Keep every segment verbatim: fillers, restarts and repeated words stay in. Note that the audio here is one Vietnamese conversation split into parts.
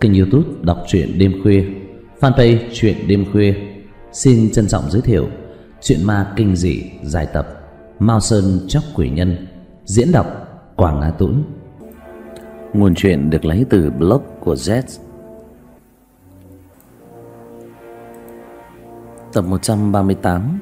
kênh YouTube đọc truyện đêm khuya, fanpage truyện đêm khuya xin trân trọng giới thiệu truyện ma kinh dị dài tập Mao Sơn Chóc Quỷ Nhân, diễn đọc Quảng Á Tũng. Nguồn truyện được lấy từ blog của Z. Tập một trăm ba mươi tám.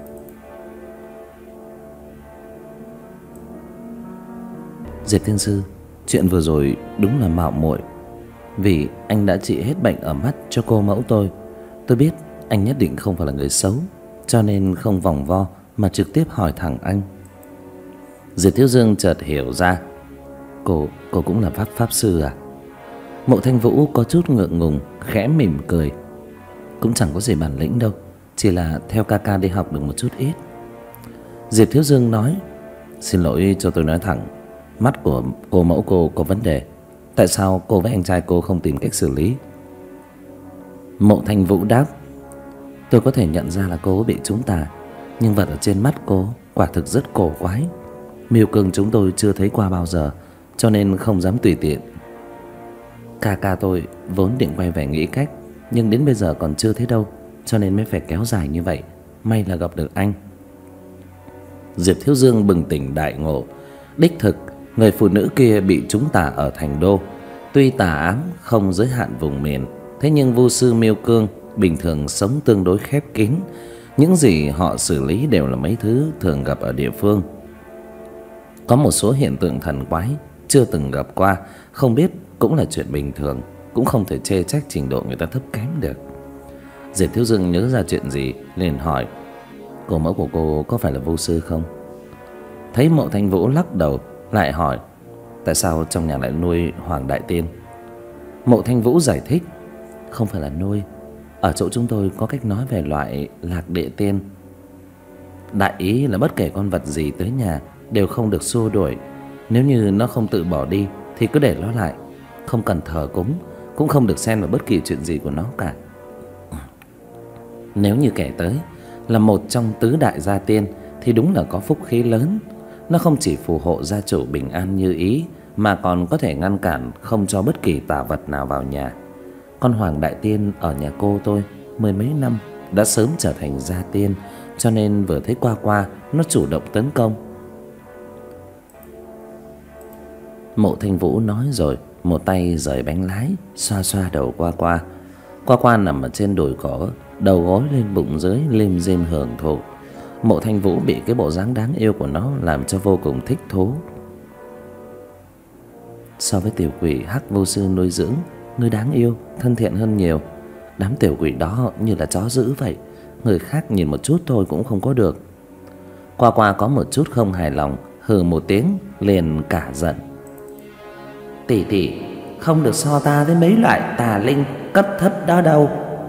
Diệp Thiên Sư, chuyện vừa rồi đúng là mạo muội. Vì anh đã trị hết bệnh ở mắt cho cô mẫu tôi. Tôi biết anh nhất định không phải là người xấu, cho nên không vòng vo mà trực tiếp hỏi thẳng anh. Diệp Thiếu Dương chợt hiểu ra. Cô, cô cũng là pháp pháp sư à? Mộ Thanh Vũ có chút ngượng ngùng, khẽ mỉm cười. Cũng chẳng có gì bản lĩnh đâu, chỉ là theo ca ca đi học được một chút ít. Diệp Thiếu Dương nói, xin lỗi cho tôi nói thẳng, mắt của cô mẫu cô có vấn đề. Tại sao cô với anh trai cô không tìm cách xử lý? Mộ Thanh Vũ đáp, tôi có thể nhận ra là cô bị trúng tà, nhưng vật ở trên mắt cô quả thực rất cổ quái. Miêu cương chúng tôi chưa thấy qua bao giờ, cho nên không dám tùy tiện. Ca ca tôi vốn định quay về nghĩ cách, nhưng đến bây giờ còn chưa thấy đâu, cho nên mới phải kéo dài như vậy. May là gặp được anh. Diệp Thiếu Dương bừng tỉnh đại ngộ. Đích thực, người phụ nữ kia bị trúng tà ở thành đô. Tuy tà ám không giới hạn vùng miền, thế nhưng vu sư miêu cương bình thường sống tương đối khép kín. Những gì họ xử lý đều là mấy thứ thường gặp ở địa phương. Có một số hiện tượng thần quái chưa từng gặp qua, không biết cũng là chuyện bình thường, cũng không thể chê trách trình độ người ta thấp kém được. Diệp Thiếu Dương nhớ ra chuyện gì liền hỏi, cô mẫu của cô có phải là vu sư không? Thấy Mộ Thanh Vũ lắc đầu, lại hỏi, tại sao trong nhà lại nuôi Hoàng Đại Tiên? Mộ Thanh Vũ giải thích, không phải là nuôi, ở chỗ chúng tôi có cách nói về loại lạc địa tiên. Đại ý là bất kể con vật gì tới nhà đều không được xua đuổi. Nếu như nó không tự bỏ đi thì cứ để nó lại, không cần thờ cúng, cũng không được xen vào bất kỳ chuyện gì của nó cả. Nếu như kẻ tới là một trong tứ đại gia tiên thì đúng là có phúc khí lớn. Nó không chỉ phù hộ gia chủ bình an như ý, mà còn có thể ngăn cản không cho bất kỳ tà vật nào vào nhà. Con Hoàng Đại Tiên ở nhà cô tôi mười mấy năm đã sớm trở thành gia tiên, cho nên vừa thấy qua qua nó chủ động tấn công. Mộ Thanh Vũ nói rồi, một tay giời bánh lái, xoa xoa đầu qua qua. Qua qua nằm ở trên đồi cỏ, đầu gối lên bụng dưới, lim dim hưởng thụ. Mộ Thanh Vũ bị cái bộ dáng đáng yêu của nó làm cho vô cùng thích thú. So với tiểu quỷ hắc vô sư nuôi dưỡng, ngươi đáng yêu, thân thiện hơn nhiều. Đám tiểu quỷ đó như là chó dữ vậy, người khác nhìn một chút thôi cũng không có được. Qua qua có một chút không hài lòng, hừ một tiếng liền cả giận. Tỷ tỷ, không được so ta với mấy loại tà linh cấp thấp đó đâu.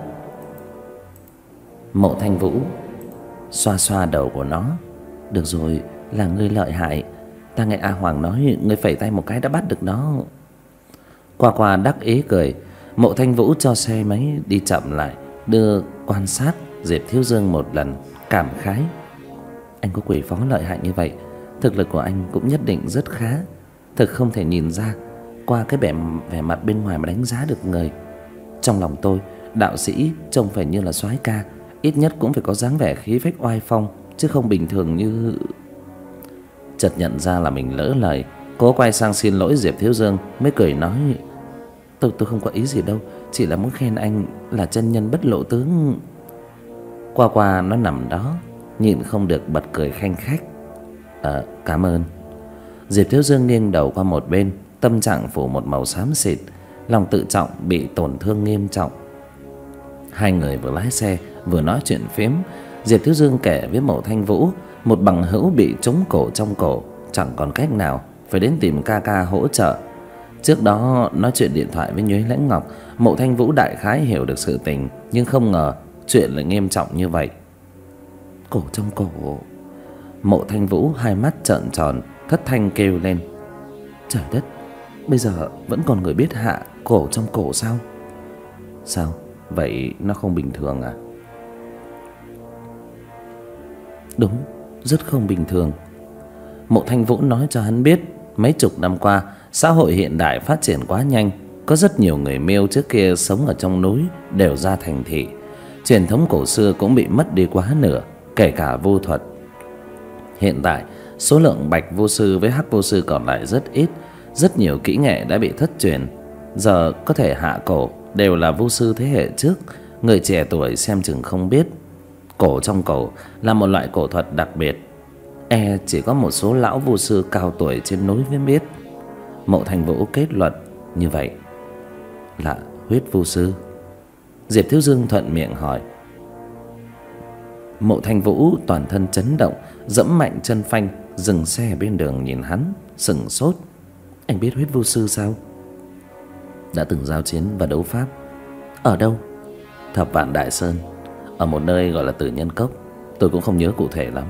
Mộ Thanh Vũ xoa xoa đầu của nó, được rồi, là ngươi lợi hại. Ta nghe A Hoàng nói ngươi phẩy tay một cái đã bắt được nó. Qua qua đắc ý cười. Mộ Thanh Vũ cho xe máy đi chậm lại, đưa quan sát Diệp Thiếu Dương một lần, cảm khái, anh có quỷ phó lợi hại như vậy, thực lực của anh cũng nhất định rất khá. Thực không thể nhìn ra qua cái vẻ, vẻ mặt bên ngoài mà đánh giá được người. Trong lòng tôi, đạo sĩ trông phải như là soái ca, ít nhất cũng phải có dáng vẻ khí phách oai phong, chứ không bình thường như... Chợt nhận ra là mình lỡ lời, cố quay sang xin lỗi Diệp Thiếu Dương, mới cười nói, Tôi tôi không có ý gì đâu, chỉ là muốn khen anh là chân nhân bất lộ tướng. Qua qua nó nằm đó, nhịn không được bật cười khanh khách. Ờ, cảm ơn. Diệp Thiếu Dương nghiêng đầu qua một bên, tâm trạng phủ một màu xám xịt, lòng tự trọng bị tổn thương nghiêm trọng. Hai người vừa lái xe vừa nói chuyện phiếm. Diệp Thiếu Dương kể với Mộ Thanh Vũ, một bằng hữu bị trúng cổ trong cổ, chẳng còn cách nào, phải đến tìm ca ca hỗ trợ. Trước đó nói chuyện điện thoại với Nhuế Lãnh Ngọc, Mộ Thanh Vũ đại khái hiểu được sự tình, nhưng không ngờ chuyện lại nghiêm trọng như vậy. Cổ trong cổ. Mộ Thanh Vũ hai mắt trợn tròn, thất thanh kêu lên, trời đất, bây giờ vẫn còn người biết hạ cổ trong cổ sao? Sao? Vậy nó không bình thường à? Đúng, rất không bình thường. Mộ Thanh Vũ nói cho hắn biết, mấy chục năm qua xã hội hiện đại phát triển quá nhanh, Có rất nhiều người Miêu trước kia sống ở trong núi đều ra thành thị. Truyền thống cổ xưa cũng bị mất đi quá nửa, kể cả vu thuật. Hiện tại, số lượng bạch vô sư với hắc vô sư còn lại rất ít. Rất nhiều kỹ nghệ đã bị thất truyền. Giờ có thể hạ cổ đều là vô sư thế hệ trước. Người trẻ tuổi xem chừng không biết. Cổ trong cổ là một loại cổ thuật đặc biệt, e chỉ có một số lão vô sư cao tuổi trên núi mới biết. Mộ Thành Vũ kết luận như vậy. Là huyết vô sư? Diệp Thiếu Dương thuận miệng hỏi. Mộ Thành Vũ toàn thân chấn động, dẫm mạnh chân phanh, dừng xe bên đường nhìn hắn, sững sốt. Anh biết huyết vô sư sao? Đã từng giao chiến và đấu pháp. Ở đâu? Thập Vạn Đại Sơn, ở một nơi gọi là Tử Nhân Cốc. Tôi cũng không nhớ cụ thể lắm.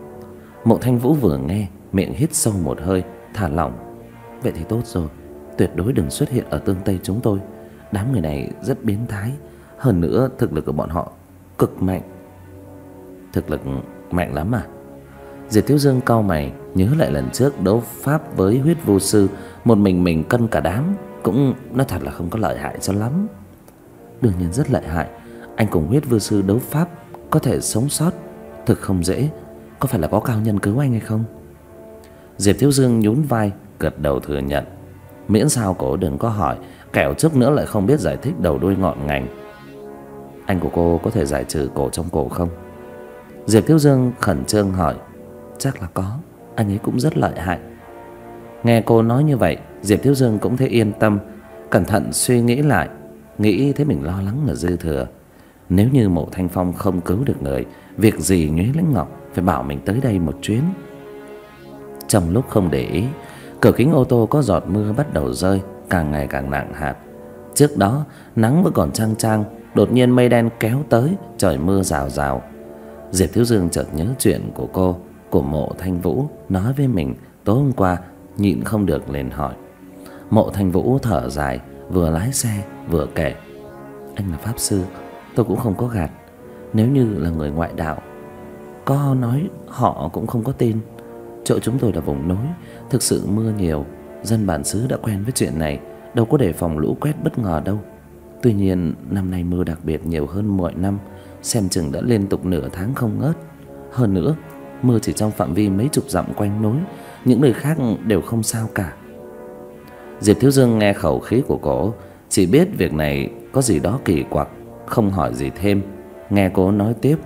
Mộ Thanh Vũ vừa nghe, miệng hít sâu một hơi, thả lỏng. Vậy thì tốt rồi, tuyệt đối đừng xuất hiện ở Tương Tây chúng tôi. Đám người này rất biến thái. Hơn nữa thực lực của bọn họ cực mạnh. Thực lực mạnh lắm à? Diệp Thiếu Dương cau mày, nhớ lại lần trước đấu pháp với huyết vô sư, một mình mình cân cả đám, cũng nói thật là không có lợi hại cho lắm. Đương nhiên rất lợi hại. Anh cùng huyết vô sư đấu pháp có thể sống sót thực không dễ. Có phải là có cao nhân cứu anh hay không? Diệp Thiếu Dương nhún vai, gật đầu thừa nhận. Miễn sao cổ đừng có hỏi, kẻo chút nữa lại không biết giải thích đầu đuôi ngọn ngành. Anh của cô có thể giải trừ cổ trong cổ không? Diệp Thiếu Dương khẩn trương hỏi. Chắc là có, anh ấy cũng rất lợi hại. Nghe cô nói như vậy, Diệp Thiếu Dương cũng thấy yên tâm. Cẩn thận suy nghĩ lại, nghĩ thấy mình lo lắng là dư thừa. Nếu như Mộ Thanh Phong không cứu được người, việc gì Nhuế Lãnh Ngọc phải bảo mình tới đây một chuyến. Trong lúc không để ý, cửa kính ô tô có giọt mưa bắt đầu rơi, càng ngày càng nặng hạt. Trước đó nắng vẫn còn chang chang, đột nhiên mây đen kéo tới, trời mưa rào rào. Diệp Thiếu Dương chợt nhớ chuyện của cô, của Mộ Thanh Vũ nói với mình tối hôm qua, nhịn không được lên hỏi. Mộ Thanh Vũ thở dài, vừa lái xe vừa kể. Anh là pháp sư, tôi cũng không có gạt. Nếu như là người ngoại đạo, có nói họ cũng không có tin. Chỗ chúng tôi là vùng núi, thực sự mưa nhiều, dân bản xứ đã quen với chuyện này, đâu có đề phòng lũ quét bất ngờ đâu. Tuy nhiên năm nay mưa đặc biệt nhiều hơn mọi năm, xem chừng đã liên tục nửa tháng không ngớt. Hơn nữa, mưa chỉ trong phạm vi mấy chục dặm quanh núi, những nơi khác đều không sao cả. Diệp Thiếu Dương nghe khẩu khí của cô, chỉ biết việc này có gì đó kỳ quặc, không hỏi gì thêm. Nghe cô nói tiếp.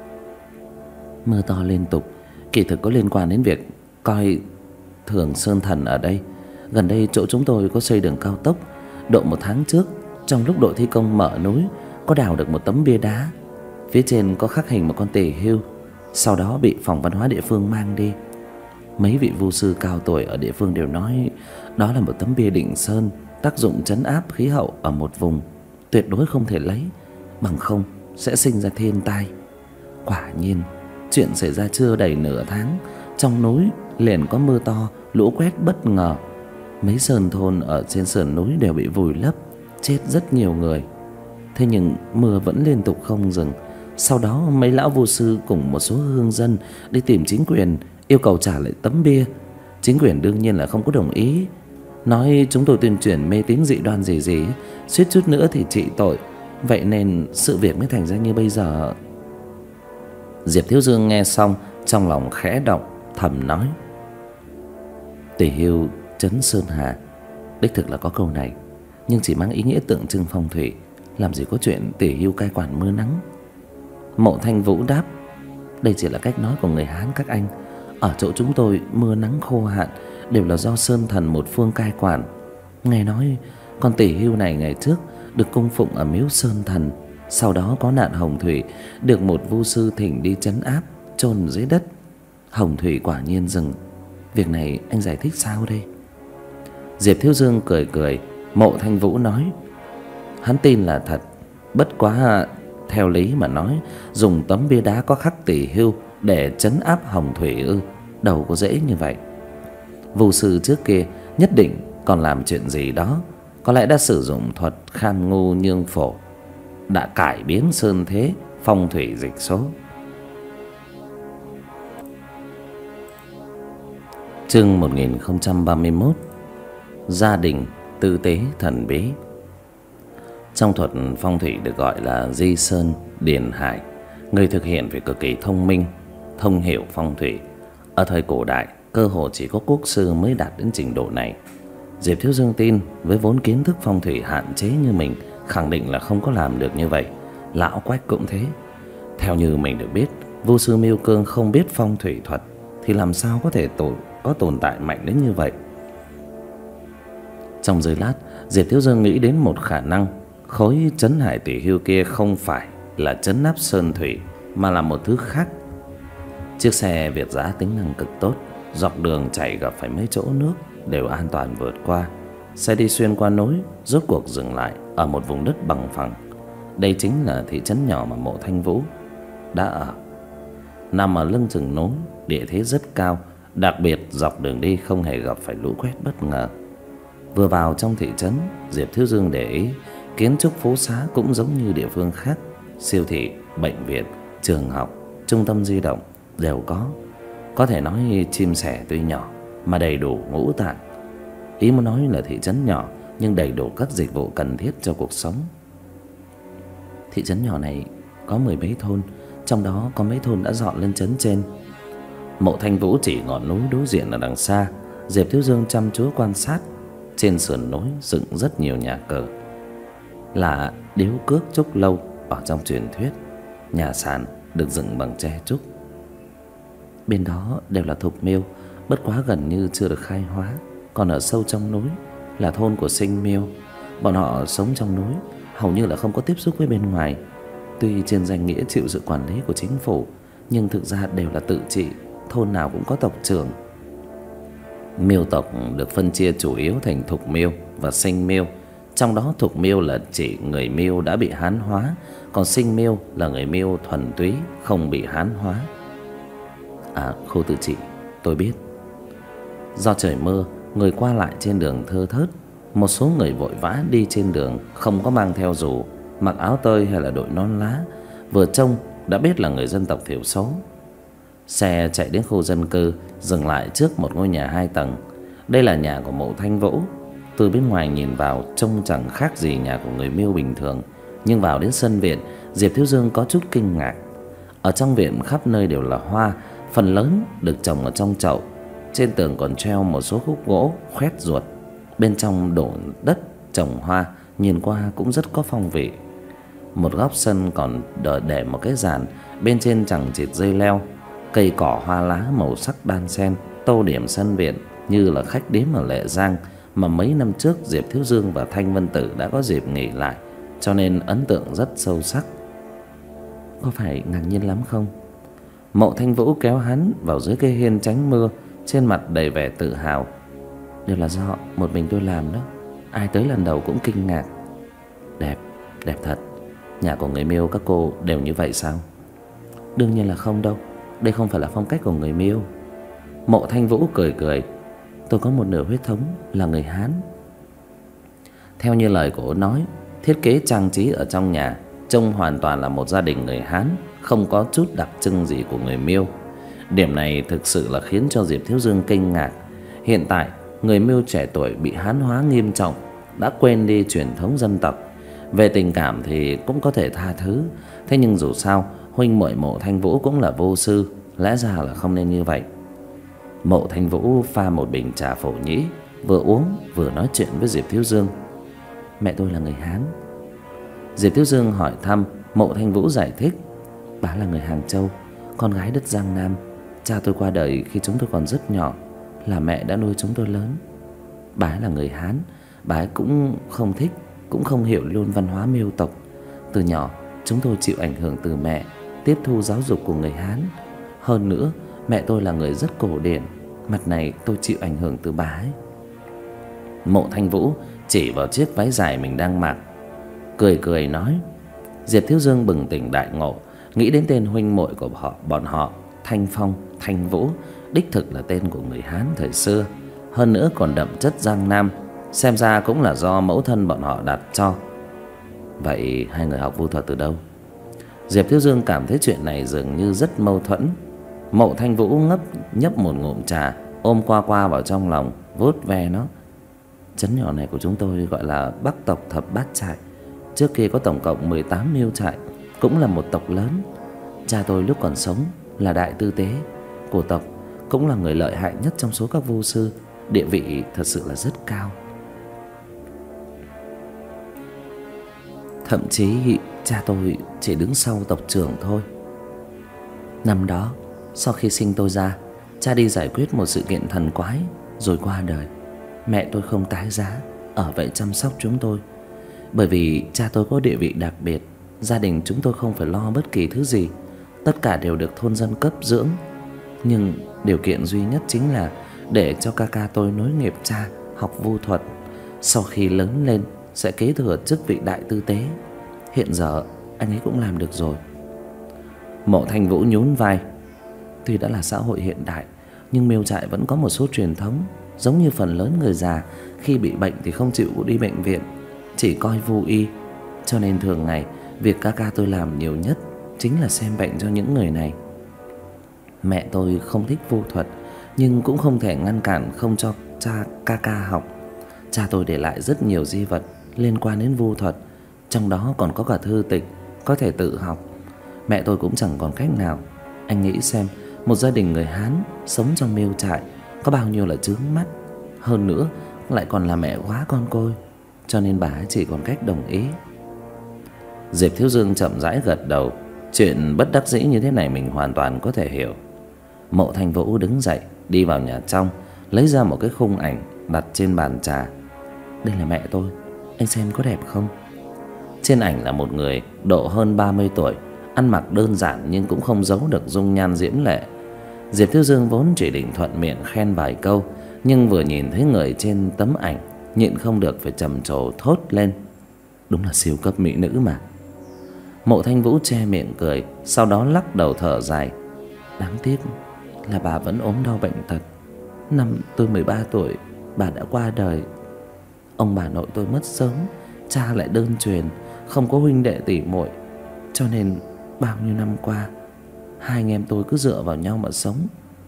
Mưa to liên tục kỳ thực có liên quan đến việc coi thường sơn thần ở đây. Gần đây chỗ chúng tôi có xây đường cao tốc. Độ một tháng trước, trong lúc đội thi công mở núi, có đào được một tấm bia đá. Phía trên có khắc hình một con tỳ hưu, sau đó bị phòng văn hóa địa phương mang đi. Mấy vị vu sư cao tuổi ở địa phương đều nói đó là một tấm bia định sơn, tác dụng trấn áp khí hậu ở một vùng, tuyệt đối không thể lấy, bằng không sẽ sinh ra thiên tai. Quả nhiên, chuyện xảy ra chưa đầy nửa tháng, trong núi liền có mưa to, lũ quét bất ngờ. Mấy sơn thôn ở trên sườn núi đều bị vùi lấp, chết rất nhiều người. Thế nhưng mưa vẫn liên tục không dừng. Sau đó mấy lão vu sư cùng một số hương dân đi tìm chính quyền, yêu cầu trả lại tấm bia. Chính quyền đương nhiên là không có đồng ý, nói chúng tôi tuyên truyền mê tín dị đoan gì gì, suýt chút nữa thì trị tội. Vậy nên sự việc mới thành ra như bây giờ. Diệp Thiếu Dương nghe xong, trong lòng khẽ động, thầm nói. Tỳ hưu trấn sơn hà, đích thực là có câu này, nhưng chỉ mang ý nghĩa tượng trưng phong thủy, làm gì có chuyện tỳ hưu cai quản mưa nắng. Mộ Thanh Vũ đáp. Đây chỉ là cách nói của người Hán các anh. Ở chỗ chúng tôi mưa nắng khô hạn đều là do sơn thần một phương cai quản. Nghe nói con tỳ hưu này ngày trước được cung phụng ở miếu sơn thần, sau đó có nạn hồng thủy, được một vu sư thỉnh đi trấn áp, chôn dưới đất. Hồng thủy quả nhiên dừng. Việc này anh giải thích sao đây? Diệp Thiếu Dương cười cười. Mộ Thanh Vũ nói. Hắn tin là thật, bất quá theo lý mà nói, dùng tấm bia đá có khắc tỳ hưu để trấn áp hồng thủy ư? Đâu có dễ như vậy. Vu sư trước kia nhất định còn làm chuyện gì đó, có lẽ đã sử dụng thuật kham ngu nhương phổ, đã cải biến sơn thế, phong thủy dịch số. Chương một nghìn không trăm ba mươi mốt. Gia đình tư tế thần bí. Trong thuật phong thủy được gọi là di sơn điền hải, người thực hiện phải cực kỳ thông minh, thông hiểu phong thủy. Ở thời cổ đại, cơ hồ chỉ có quốc sư mới đạt đến trình độ này. Diệp Thiếu Dương tin với vốn kiến thức phong thủy hạn chế như mình, khẳng định là không có làm được như vậy. Lão Quách cũng thế. Theo như mình được biết, vô sư Miêu Cương không biết phong thủy thuật thì làm sao có thể tổ, có tồn tại mạnh đến như vậy. Trong giây lát, Diệp Thiếu Dương nghĩ đến một khả năng. Khối trấn hải tỷ hưu kia không phải là trấn áp sơn thủy, mà là một thứ khác. Chiếc xe Việt Dã tính năng cực tốt, dọc đường chạy gặp phải mấy chỗ nước đều an toàn vượt qua. Xe đi xuyên qua núi, rốt cuộc dừng lại ở một vùng đất bằng phẳng. Đây chính là thị trấn nhỏ mà Mộ Thanh Vũ đã ở. Nằm ở lưng chừng núi, địa thế rất cao, đặc biệt dọc đường đi không hề gặp phải lũ quét bất ngờ. Vừa vào trong thị trấn, Diệp Thiếu Dương để ý kiến trúc phố xá cũng giống như địa phương khác. Siêu thị, bệnh viện, trường học, trung tâm di động đều có. Có thể nói chim sẻ tuy nhỏ mà đầy đủ ngũ tạng. Ý muốn nói là thị trấn nhỏ nhưng đầy đủ các dịch vụ cần thiết cho cuộc sống. Thị trấn nhỏ này có mười mấy thôn, trong đó có mấy thôn đã dọn lên trấn trên. Mộ Thanh Vũ chỉ ngọn núi đối diện ở đằng xa. Diệp Thiếu Dương chăm chú quan sát. Trên sườn núi dựng rất nhiều nhà cờ, là điếu cước trúc lâu ở trong truyền thuyết. Nhà sàn được dựng bằng tre trúc. Bên đó đều là thục miêu, bất quá gần như chưa được khai hóa. Còn ở sâu trong núi là thôn của Sinh Miêu. Bọn họ sống trong núi, hầu như là không có tiếp xúc với bên ngoài. Tuy trên danh nghĩa chịu sự quản lý của chính phủ, nhưng thực ra đều là tự trị, thôn nào cũng có tộc trưởng. Miêu tộc được phân chia chủ yếu thành Thục Miêu và Sinh Miêu. Trong đó Thục Miêu là chỉ người Miêu đã bị hán hóa, còn Sinh Miêu là người Miêu thuần túy không bị hán hóa. À, khu tự trị, tôi biết. Do trời mưa, người qua lại trên đường thưa thớt. Một số người vội vã đi trên đường, không có mang theo dù, mặc áo tơi hay là đội nón lá, vừa trông đã biết là người dân tộc thiểu số. Xe chạy đến khu dân cư, dừng lại trước một ngôi nhà hai tầng. Đây là nhà của Mộ Thanh Vũ. Từ bên ngoài nhìn vào trông chẳng khác gì nhà của người Miêu bình thường, nhưng vào đến sân viện, Diệp Thiếu Dương có chút kinh ngạc. Ở trong viện khắp nơi đều là hoa, phần lớn được trồng ở trong chậu. Trên tường còn treo một số khúc gỗ khoét ruột. Bên trong đổ đất trồng hoa, nhìn qua cũng rất có phong vị. Một góc sân còn để một cái giàn, bên trên chằng chịt dây leo. Cây cỏ hoa lá màu sắc đan xen tô điểm sân viện như là khách điếm ở Lệ Giang mà mấy năm trước Diệp Thiếu Dương và Thanh Vân Tử đã có dịp nghỉ lại, cho nên ấn tượng rất sâu sắc. Có phải ngạc nhiên lắm không? Mộ Thanh Vũ kéo hắn vào dưới cây hiên tránh mưa, trên mặt đầy vẻ tự hào. Đều là do một mình tôi làm đó, ai tới lần đầu cũng kinh ngạc. Đẹp, đẹp thật. Nhà của người Miêu các cô đều như vậy sao? Đương nhiên là không đâu, đây không phải là phong cách của người Miêu. Mộ Thanh Vũ cười cười. Tôi có một nửa huyết thống là người Hán. Theo như lời của ông nói, thiết kế trang trí ở trong nhà trông hoàn toàn là một gia đình người Hán, không có chút đặc trưng gì của người Miêu. Điểm này thực sự là khiến cho Diệp Thiếu Dương kinh ngạc. Hiện tại, người Miêu trẻ tuổi bị Hán hóa nghiêm trọng, đã quên đi truyền thống dân tộc. Về tình cảm thì cũng có thể tha thứ. Thế nhưng dù sao, huynh muội Mộ Thanh Vũ cũng là vô sư, lẽ ra là không nên như vậy. Mộ Thanh Vũ pha một bình trà phổ nhĩ, vừa uống vừa nói chuyện với Diệp Thiếu Dương. Mẹ tôi là người Hán. Diệp Thiếu Dương hỏi thăm. Mộ Thanh Vũ giải thích. Bà là người Hàng Châu, con gái đất Giang Nam. Cha tôi qua đời khi chúng tôi còn rất nhỏ, là mẹ đã nuôi chúng tôi lớn. Bà ấy là người Hán, bà ấy cũng không thích, cũng không hiểu luôn văn hóa Miêu tộc. Từ nhỏ chúng tôi chịu ảnh hưởng từ mẹ, tiếp thu giáo dục của người Hán. Hơn nữa mẹ tôi là người rất cổ điển, mặt này tôi chịu ảnh hưởng từ bà ấy. Mộ Thanh Vũ chỉ vào chiếc váy dài mình đang mặc, cười cười nói. Diệp Thiếu Dương bừng tỉnh đại ngộ, nghĩ đến tên huynh muội của họ, bọn họ Thanh Phong, Thanh Vũ, đích thực là tên của người Hán thời xưa, hơn nữa còn đậm chất Giang Nam, xem ra cũng là do mẫu thân bọn họ đặt cho. Vậy hai người học vu thuật từ đâu? Diệp Thiếu Dương cảm thấy chuyện này dường như rất mâu thuẫn. Mộ Thanh Vũ ngấp nhấp một ngụm trà, ôm qua qua vào trong lòng, vuốt ve nó. Trấn nhỏ này của chúng tôi gọi là Bắc tộc Thập Bát Trại. Trước kia có tổng cộng mười tám miêu trại, cũng là một tộc lớn. Cha tôi lúc còn sống là đại tư tế của tộc, cũng là người lợi hại nhất trong số các vu sư, địa vị thật sự là rất cao. Thậm chí cha tôi chỉ đứng sau tộc trưởng thôi. Năm đó, sau khi sinh tôi ra, cha đi giải quyết một sự kiện thần quái rồi qua đời. Mẹ tôi không tái giá, ở vậy chăm sóc chúng tôi. Bởi vì cha tôi có địa vị đặc biệt, gia đình chúng tôi không phải lo bất kỳ thứ gì, tất cả đều được thôn dân cấp dưỡng. Nhưng điều kiện duy nhất chính là để cho ca ca tôi nối nghiệp cha học vu thuật, sau khi lớn lên sẽ kế thừa chức vị đại tư tế. Hiện giờ anh ấy cũng làm được rồi. Mộ Thanh Vũ nhún vai. Tuy đã là xã hội hiện đại, nhưng miêu trại vẫn có một số truyền thống. Giống như phần lớn người già, khi bị bệnh thì không chịu đi bệnh viện, chỉ coi vu y. Cho nên thường ngày, việc ca ca tôi làm nhiều nhất chính là xem bệnh cho những người này. Mẹ tôi không thích vu thuật, nhưng cũng không thể ngăn cản không cho cha ca ca học. Cha tôi để lại rất nhiều di vật liên quan đến vu thuật, trong đó còn có cả thư tịch có thể tự học. Mẹ tôi cũng chẳng còn cách nào. Anh nghĩ xem, một gia đình người Hán sống trong miêu trại có bao nhiêu là chướng mắt. Hơn nữa lại còn là mẹ quá con côi, cho nên bà chỉ còn cách đồng ý. Diệp Thiếu Dương chậm rãi gật đầu. Chuyện bất đắc dĩ như thế này mình hoàn toàn có thể hiểu. Mộ Thanh Vũ đứng dậy, đi vào nhà trong, lấy ra một cái khung ảnh đặt trên bàn trà. Đây là mẹ tôi, anh xem có đẹp không? Trên ảnh là một người độ hơn ba mươi tuổi, ăn mặc đơn giản nhưng cũng không giấu được dung nhan diễm lệ. Diệp Thiếu Dương vốn chỉ định thuận miệng khen vài câu, nhưng vừa nhìn thấy người trên tấm ảnh, nhịn không được phải trầm trồ thốt lên. Đúng là siêu cấp mỹ nữ mà. Mộ Thanh Vũ che miệng cười, sau đó lắc đầu thở dài. Đáng tiếc là bà vẫn ốm đau bệnh tật. Năm tôi mười ba tuổi, bà đã qua đời. Ông bà nội tôi mất sớm, cha lại đơn truyền, không có huynh đệ tỷ muội, cho nên bao nhiêu năm qua hai anh em tôi cứ dựa vào nhau mà sống.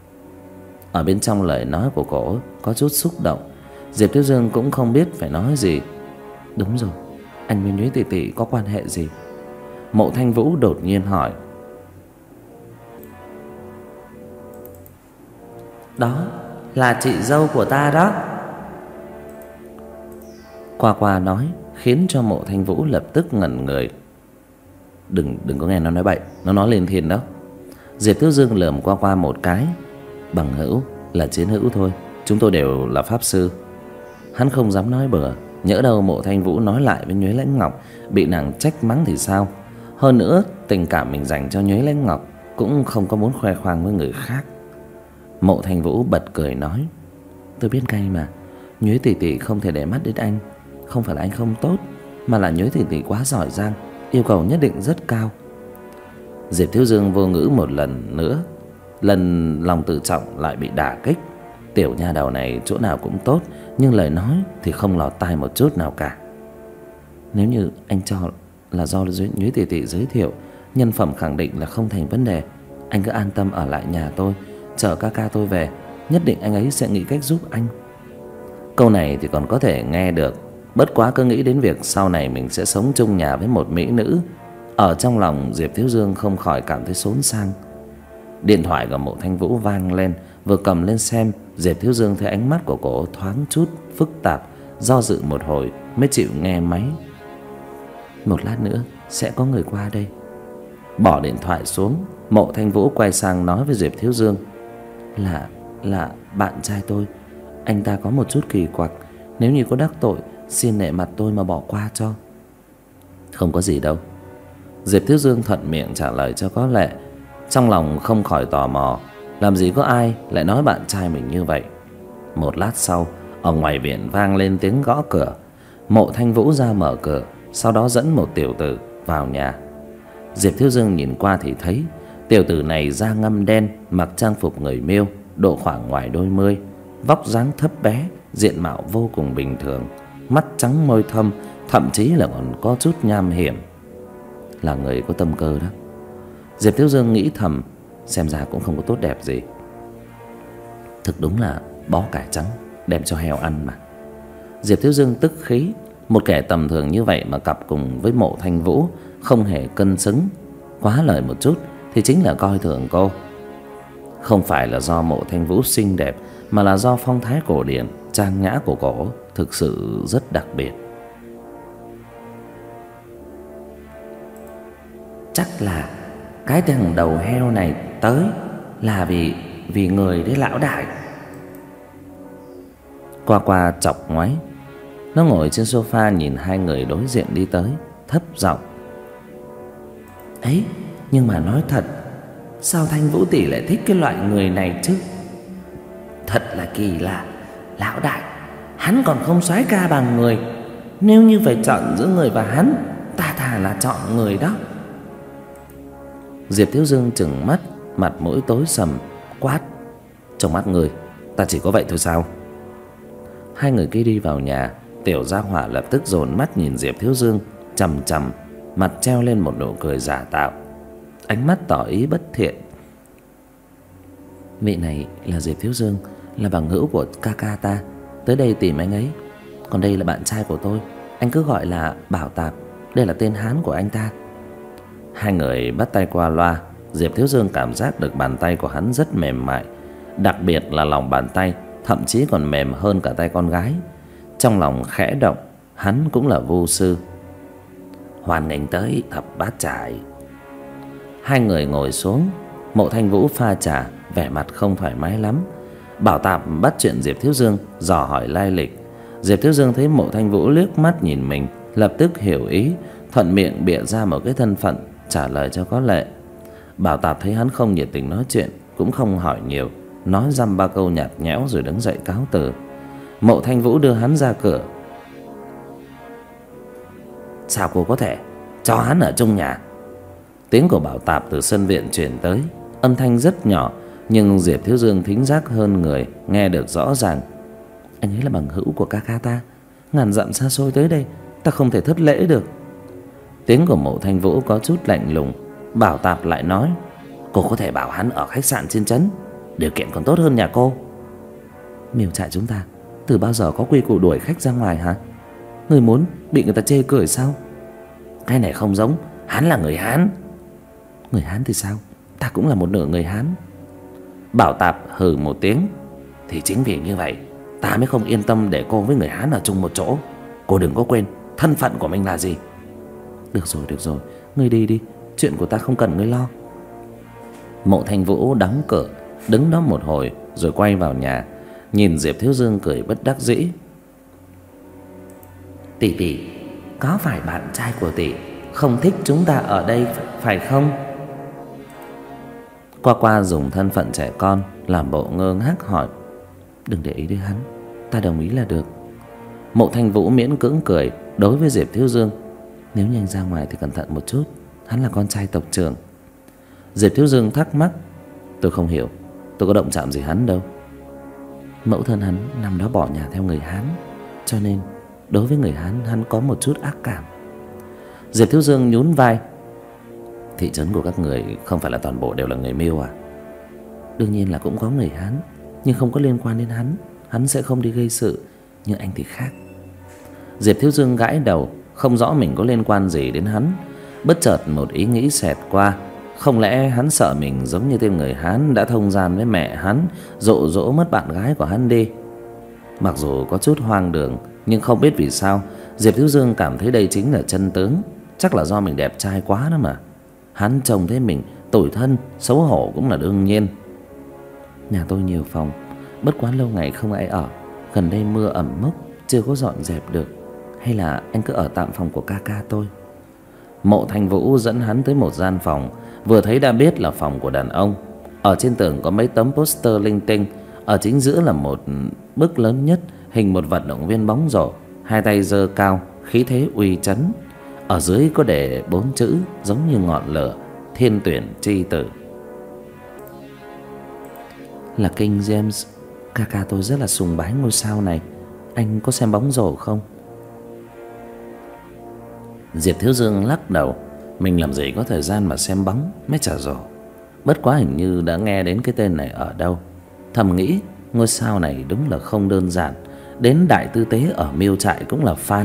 Ở bên trong lời nói của cổ có chút xúc động. Diệp Thiếu Dương cũng không biết phải nói gì. Đúng rồi, anh với Nhuế tỷ tỷ có quan hệ gì? Mộ Thanh Vũ đột nhiên hỏi. Đó là chị dâu của ta đó. Qua qua nói khiến cho Mộ Thanh Vũ lập tức ngẩn người. Đừng đừng có nghe nó nói bậy, nó nói lên thiên đó. Diệp Thiếu Dương lườm Qua qua một cái. Bằng hữu là chiến hữu thôi, chúng tôi đều là pháp sư. Hắn không dám nói bừa, nhỡ đâu Mộ Thanh Vũ nói lại với Nhuế Lãnh Ngọc, bị nàng trách mắng thì sao? Hơn nữa tình cảm mình dành cho Nhuế Lãnh Ngọc cũng không có muốn khoe khoang với người khác. Mộ Thanh Vũ bật cười nói. Tôi biết ngay mà, Nhuế tỷ tỷ không thể để mắt đến anh. Không phải là anh không tốt, mà là Nhuế tỷ tỷ quá giỏi giang, yêu cầu nhất định rất cao. Diệp Thiếu Dương vô ngữ một lần nữa. Lần lòng tự trọng lại bị đả kích. Tiểu nha đầu này chỗ nào cũng tốt, nhưng lời nói thì không lọt tai một chút nào cả. Nếu như anh cho là do Nhuế tỷ tỷ giới thiệu, nhân phẩm khẳng định là không thành vấn đề. Anh cứ an tâm ở lại nhà tôi, chờ ca ca tôi về, nhất định anh ấy sẽ nghĩ cách giúp anh. Câu này thì còn có thể nghe được, bất quá cứ nghĩ đến việc sau này mình sẽ sống chung nhà với một mỹ nữ, ở trong lòng Diệp Thiếu Dương không khỏi cảm thấy xốn sang. Điện thoại của Mộ Thanh Vũ vang lên, vừa cầm lên xem, Diệp Thiếu Dương thấy ánh mắt của cô thoáng chút phức tạp, do dự một hồi mới chịu nghe máy. Một lát nữa sẽ có người qua đây. Bỏ điện thoại xuống, Mộ Thanh Vũ quay sang nói với Diệp Thiếu Dương. Là, là bạn trai tôi. Anh ta có một chút kỳ quặc, nếu như có đắc tội, xin nể mặt tôi mà bỏ qua cho. Không có gì đâu. Diệp Thiếu Dương thuận miệng trả lời cho có lệ. Trong lòng không khỏi tò mò, làm gì có ai lại nói bạn trai mình như vậy. Một lát sau, ở ngoài viện vang lên tiếng gõ cửa. Mộ Thanh Vũ ra mở cửa, sau đó dẫn một tiểu tử vào nhà. Diệp Thiếu Dương nhìn qua thì thấy tiểu tử này da ngăm đen, mặc trang phục người Miêu, độ khoảng ngoài đôi mươi, vóc dáng thấp bé, diện mạo vô cùng bình thường, mắt trắng môi thâm, thậm chí là còn có chút nham hiểm. Là người có tâm cơ đó. Diệp Thiếu Dương nghĩ thầm, xem ra cũng không có tốt đẹp gì. Thực đúng là bó cải trắng đem cho heo ăn mà. Diệp Thiếu Dương tức khí. Một kẻ tầm thường như vậy mà cặp cùng với Mộ Thanh Vũ không hề cân xứng, quá lời một chút thì chính là coi thường cô. Không phải là do Mộ Thanh Vũ xinh đẹp, mà là do phong thái cổ điển trang nhã của cổ thực sự rất đặc biệt. Chắc là cái thằng đầu heo này tới là vì vì người đấy lão đại. Qua Qua chọc ngoáy. Nó ngồi trên sofa nhìn hai người đối diện đi tới, thấp giọng: ấy, nhưng mà nói thật, sao Thanh Vũ tỷ lại thích cái loại người này chứ? Thật là kỳ lạ. Lão đại, hắn còn không soái ca bằng người. Nếu như phải chọn giữa người và hắn, ta thà là chọn người đó. Diệp Thiếu Dương trừng mắt, mặt mũi tối sầm, quát: trong mắt người, ta chỉ có vậy thôi sao? Hai người kia đi vào nhà. Tiểu Gia Hỏa lập tức dồn mắt nhìn Diệp Thiếu Dương chằm chằm, mặt treo lên một nụ cười giả tạo, ánh mắt tỏ ý bất thiện. Vị này là Diệp Thiếu Dương, là bằng hữu của ca ca ta, tới đây tìm anh ấy. Còn đây là bạn trai của tôi, anh cứ gọi là Bảo Tạp, đây là tên Hán của anh ta. Hai người bắt tay qua loa. Diệp Thiếu Dương cảm giác được bàn tay của hắn rất mềm mại, đặc biệt là lòng bàn tay thậm chí còn mềm hơn cả tay con gái. Trong lòng khẽ động, hắn cũng là vô sư. Hoan nghênh tới Thập Bát Trải. Hai người ngồi xuống. Mộ Thanh Vũ pha trà, vẻ mặt không thoải mái lắm. Bảo Tạp bắt chuyện Diệp Thiếu Dương, dò hỏi lai lịch. Diệp Thiếu Dương thấy Mộ Thanh Vũ liếc mắt nhìn mình, lập tức hiểu ý, thuận miệng bịa ra một cái thân phận trả lời cho có lệ. Bảo Tạp thấy hắn không nhiệt tình nói chuyện, cũng không hỏi nhiều, nói dăm ba câu nhạt nhẽo rồi đứng dậy cáo từ. Mộ Thanh Vũ đưa hắn ra cửa. Sao cô có thể cho hắn ở trong nhà? Tiếng của Bảo Tạp từ sân viện truyền tới, âm thanh rất nhỏ, nhưng Diệp Thiếu Dương thính giác hơn người, nghe được rõ ràng. Anh ấy là bằng hữu của ca ca ta, ngàn dặm xa xôi tới đây, ta không thể thất lễ được. Tiếng của Mộ Thanh Vũ có chút lạnh lùng. Bảo Tạp lại nói: cô có thể bảo hắn ở khách sạn trên trấn, điều kiện còn tốt hơn nhà cô. Miêu trại chúng ta từ bao giờ có quy củ đuổi khách ra ngoài hả? Người muốn bị người ta chê cười sao? Cái này không giống, hắn là người Hán. Người Hán thì sao? Ta cũng là một nửa người Hán. Bảo Tạp hừ một tiếng. Thì chính vì như vậy, ta mới không yên tâm để cô với người Hán ở chung một chỗ. Cô đừng có quên thân phận của mình là gì. Được rồi, được rồi, ngươi đi đi, chuyện của ta không cần ngươi lo. Mộ Thanh Vũ đóng cửa, đứng đó một hồi rồi quay vào nhà, nhìn Diệp Thiếu Dương cười bất đắc dĩ. Tỷ tỷ, có phải bạn trai của tỷ không thích chúng ta ở đây phải không? Qua Qua dùng thân phận trẻ con làm bộ ngơ ngác hỏi. Đừng để ý đến hắn, ta đồng ý là được. Mộ Thanh Vũ miễn cưỡng cười. Đối với Diệp Thiếu Dương, nếu nhanh ra ngoài thì cẩn thận một chút, hắn là con trai tộc trưởng. Diệp Thiếu Dương thắc mắc. Tôi không hiểu, tôi có động chạm gì hắn đâu. Mẫu thân hắn năm đó bỏ nhà theo người Hán, cho nên đối với người Hán hắn có một chút ác cảm. Diệp Thiếu Dương nhún vai. Thị trấn của các người không phải là toàn bộ đều là người Miêu à? Đương nhiên là cũng có người Hán, nhưng không có liên quan đến hắn. Hắn sẽ không đi gây sự, nhưng anh thì khác. Diệp Thiếu Dương gãi đầu, không rõ mình có liên quan gì đến hắn. Bất chợt một ý nghĩ xẹt qua. Không lẽ hắn sợ mình giống như tên người Hán đã thông gian với mẹ hắn, dụ dỗ mất bạn gái của hắn đi? Mặc dù có chút hoang đường, nhưng không biết vì sao Diệp Thiếu Dương cảm thấy đây chính là chân tướng. Chắc là do mình đẹp trai quá đó mà. Hắn trông thấy mình tủi thân, xấu hổ cũng là đương nhiên. Nhà tôi nhiều phòng, bất quá lâu ngày không ai ở. Gần đây mưa ẩm mốc, chưa có dọn dẹp được. Hay là anh cứ ở tạm phòng của ca ca tôi? Mộ Thanh Vũ dẫn hắn tới một gian phòng, vừa thấy đã biết là phòng của đàn ông. Ở trên tường có mấy tấm poster linh tinh. Ở chính giữa là một bức lớn nhất, hình một vận động viên bóng rổ, hai tay giơ cao, khí thế uy chấn. Ở dưới có để bốn chữ giống như ngọn lửa: Thiên Tuyển Chi Tử. Là King James, ca ca tôi rất là sùng bái ngôi sao này. Anh có xem bóng rổ không? Diệp Thiếu Dương lắc đầu. Mình làm gì có thời gian mà xem bóng mấy trò rổ. Bất quá hình như đã nghe đến cái tên này ở đâu. Thầm nghĩ ngôi sao này đúng là không đơn giản. đến đại tư tế ở Miêu Trại cũng là fan.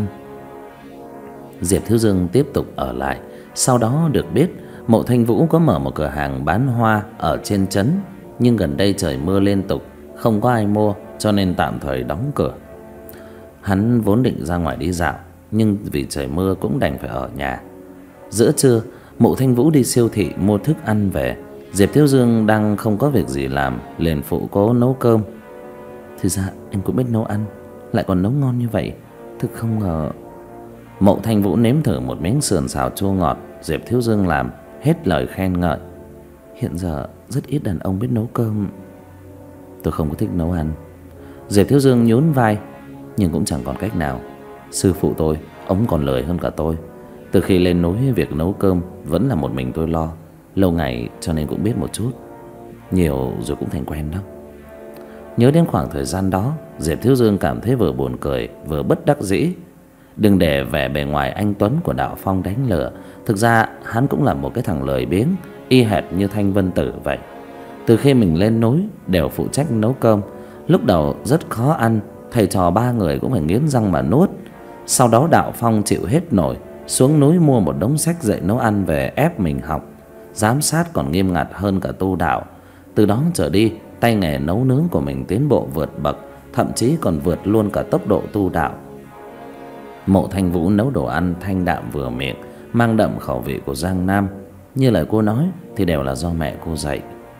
Diệp Thiếu Dương tiếp tục ở lại. Sau đó được biết Mộ Thanh Vũ có mở một cửa hàng bán hoa ở trên trấn, nhưng gần đây trời mưa liên tục, không có ai mua, cho nên tạm thời đóng cửa. Hắn vốn định ra ngoài đi dạo, nhưng vì trời mưa cũng đành phải ở nhà. Giữa trưa, Mộ Thanh Vũ đi siêu thị mua thức ăn về. Diệp Thiếu Dương đang không có việc gì làm, liền phụ cố nấu cơm. Thực ra anh cũng biết nấu ăn, lại còn nấu ngon như vậy, thực không ngờ. Mộ Thanh Vũ nếm thử một miếng sườn xào chua ngọt Diệp Thiếu Dương làm, hết lời khen ngợi. Hiện giờ rất ít đàn ông biết nấu cơm. Tôi không có thích nấu ăn. Diệp Thiếu Dương nhún vai, nhưng cũng chẳng còn cách nào. Sư phụ tôi, ông còn lười hơn cả tôi. Từ khi lên núi, việc nấu cơm vẫn là một mình tôi lo. Lâu ngày cho nên cũng biết một chút, nhiều rồi cũng thành quen đó. Nhớ đến khoảng thời gian đó, Diệp Thiếu Dương cảm thấy vừa buồn cười vừa bất đắc dĩ. Đừng để vẻ bề ngoài anh tuấn của Đạo Phong đánh lừa, thực ra hắn cũng là một cái thằng lười biếng, y hệt như Thanh Vân Tử vậy. Từ khi mình lên núi đều phụ trách nấu cơm. Lúc đầu rất khó ăn, thầy trò ba người cũng phải nghiến răng mà nuốt. Sau đó Đạo Phong chịu hết nổi, xuống núi mua một đống sách dạy nấu ăn về ép mình học. Giám sát còn nghiêm ngặt hơn cả tu đạo. Từ đó trở đi, tay nghề nấu nướng của mình tiến bộ vượt bậc, thậm chí còn vượt luôn cả tốc độ tu đạo. Mộ Thanh Vũ nấu đồ ăn thanh đạm vừa miệng, mang đậm khẩu vị của Giang Nam. Như lời cô nói thì đều là do mẹ cô dạy.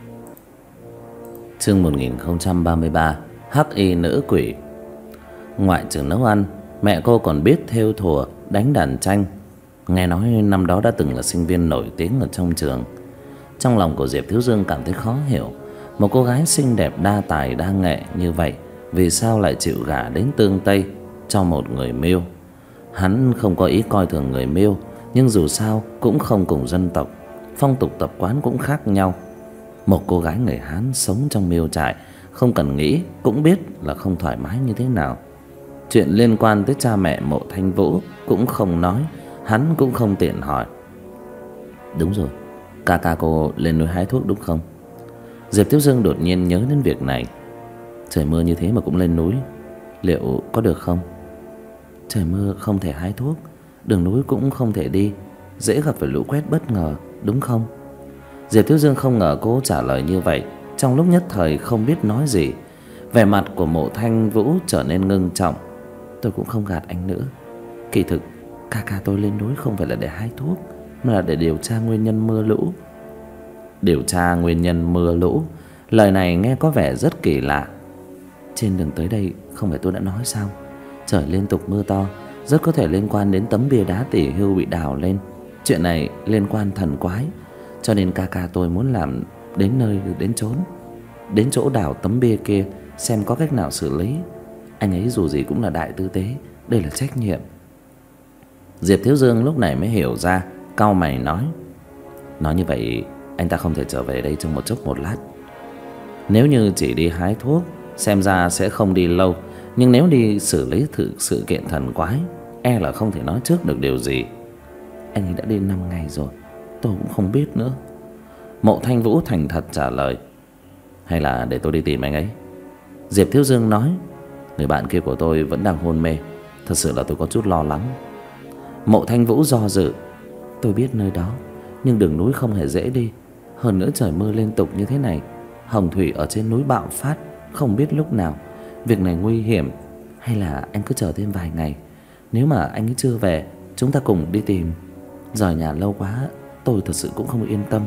Chương một nghìn không trăm ba mươi ba, Hắc Y Nữ Quỷ. Ngoại trừ nấu ăn, mẹ cô còn biết thêu thùa, đánh đàn tranh. Nghe nói năm đó đã từng là sinh viên nổi tiếng ở trong trường. Trong lòng của Diệp Thiếu Dương cảm thấy khó hiểu, một cô gái xinh đẹp đa tài đa nghệ như vậy, vì sao lại chịu gả đến Tương Tây cho một người Miêu. Hắn không có ý coi thường người Miêu, nhưng dù sao cũng không cùng dân tộc, phong tục tập quán cũng khác nhau. Một cô gái người Hán sống trong Miêu Trại, không cần nghĩ cũng biết là không thoải mái như thế nào. Chuyện liên quan tới cha mẹ Mộ Thanh Vũ cũng không nói, hắn cũng không tiện hỏi. Đúng rồi, ca ca cô lên núi hái thuốc đúng không? Diệp Thiếu Dương đột nhiên nhớ đến việc này. Trời mưa như thế mà cũng lên núi, liệu có được không? Trời mưa không thể hái thuốc, đường núi cũng không thể đi, dễ gặp phải lũ quét bất ngờ, đúng không? Diệp Thiếu Dương không ngờ cô trả lời như vậy. Trong lúc nhất thời không biết nói gì, vẻ mặt của Mộ Thanh Vũ trở nên ngưng trọng. Tôi cũng không gạt anh nữa. Kỳ thực ca ca tôi lên núi không phải là để hái thuốc, mà là để điều tra nguyên nhân mưa lũ. Điều tra nguyên nhân mưa lũ? Lời này nghe có vẻ rất kỳ lạ. Trên đường tới đây không phải tôi đã nói sao, trời liên tục mưa to, rất có thể liên quan đến tấm bia đá tỷ hưu bị đào lên. Chuyện này liên quan thần quái, cho nên ca ca tôi muốn làm đến nơi đến chốn, đến chỗ đào tấm bia kia, xem có cách nào xử lý. Anh ấy dù gì cũng là đại tư tế, đây là trách nhiệm. Diệp Thiếu Dương lúc này mới hiểu ra, cau mày nói. Nói như vậy anh ta không thể trở về đây trong một chốc một lát. Nếu như chỉ đi hái thuốc, xem ra sẽ không đi lâu. Nhưng nếu đi xử lý thử sự kiện thần quái, e là không thể nói trước được điều gì. Anh ấy đã đi năm ngày rồi, tôi cũng không biết nữa. Mộ Thanh Vũ thành thật trả lời. Hay là để tôi đi tìm anh ấy? Diệp Thiếu Dương nói. Người bạn kia của tôi vẫn đang hôn mê, thật sự là tôi có chút lo lắng. Mộ Thanh Vũ do dự. Tôi biết nơi đó, nhưng đường núi không hề dễ đi. Hơn nữa trời mưa liên tục như thế này, hồng thủy ở trên núi bạo phát, không biết lúc nào. Việc này nguy hiểm. Hay là anh cứ chờ thêm vài ngày, nếu mà anh ấy chưa về, chúng ta cùng đi tìm. Rời nhà lâu quá, tôi thật sự cũng không yên tâm.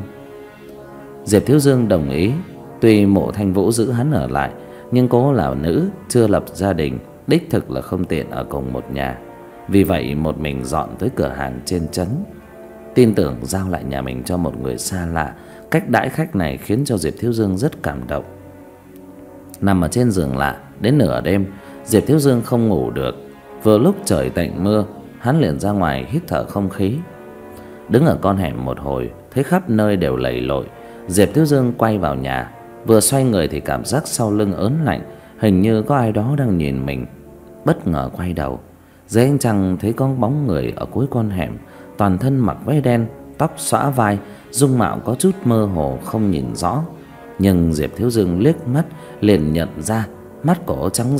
Diệp Thiếu Dương đồng ý. Tuy Mộ Thanh Vũ giữ hắn ở lại, nhưng cô là nữ, chưa lập gia đình, đích thực là không tiện ở cùng một nhà. Vì vậy một mình dọn tới cửa hàng trên trấn. Tin tưởng giao lại nhà mình cho một người xa lạ, cách đãi khách này khiến cho Diệp Thiếu Dương rất cảm động. Nằm ở trên giường lạ đến nửa đêm, Diệp Thiếu Dương không ngủ được. Vừa lúc trời tạnh mưa, hắn liền ra ngoài hít thở không khí. Đứng ở con hẻm một hồi, thấy khắp nơi đều lầy lội. Diệp Thiếu Dương quay vào nhà, vừa xoay người thì cảm giác sau lưng ớn lạnh, hình như có ai đó đang nhìn mình. Bất ngờ quay đầu, dưới ánh trăng thấy có bóng người ở cuối con hẻm, toàn thân mặc váy đen, tóc xõa vai, dung mạo có chút mơ hồ không nhìn rõ. Nhưng Diệp Thiếu Dương liếc mắt liền nhận ra mắt cổ trắng dã,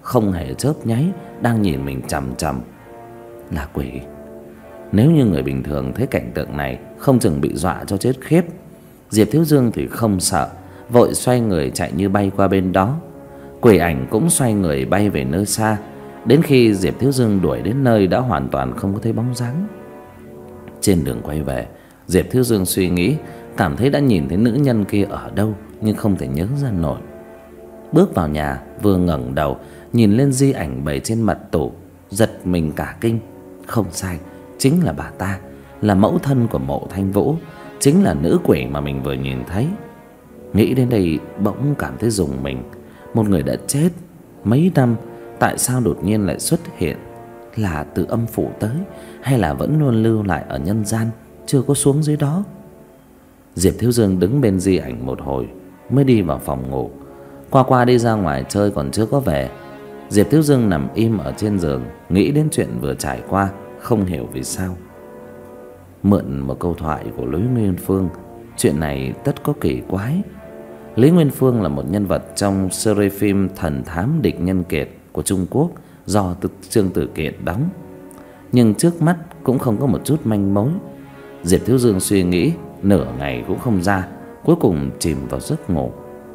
không hề chớp nháy, đang nhìn mình chằm chằm. Là quỷ. Nếu như người bình thường thấy cảnh tượng này không chừng bị dọa cho chết khiếp. Diệp Thiếu Dương thì không sợ, vội xoay người chạy như bay qua bên đó. Quỷ ảnh cũng xoay người bay về nơi xa. Đến khi Diệp Thiếu Dương đuổi đến nơi đã hoàn toàn không có thấy bóng dáng. Trên đường quay về, Diệp Thiếu Dương suy nghĩ, cảm thấy đã nhìn thấy nữ nhân kia ở đâu nhưng không thể nhớ ra nổi. Bước vào nhà, vừa ngẩng đầu nhìn lên di ảnh bày trên mặt tủ, giật mình cả kinh. Không sai, chính là bà ta, là mẫu thân của Mộ Thanh Vũ, chính là nữ quỷ mà mình vừa nhìn thấy. Nghĩ đến đây bỗng cảm thấy rùng mình. Một người đã chết mấy năm, tại sao đột nhiên lại xuất hiện? Là từ âm phủ tới, hay là vẫn luôn lưu lại ở nhân gian, chưa có xuống dưới đó? Diệp Thiếu Dương đứng bên di ảnh một hồi mới đi vào phòng ngủ. Qua qua đi ra ngoài chơi còn chưa có về. Diệp Thiếu Dương nằm im ở trên giường, nghĩ đến chuyện vừa trải qua, không hiểu vì sao. Mượn một câu thoại của Lý Nguyên Phương, chuyện này tất có kỳ quái. Lý Nguyên Phương là một nhân vật trong series phim Thần Thám Địch Nhân Kiệt của Trung Quốc do Trương Tử Kiệt đóng, nhưng trước mắt cũng không có một chút manh mối. Diệp Thiếu Dương suy nghĩ nửa ngày cũng không ra, cuối cùng chìm vào giấc ngủ.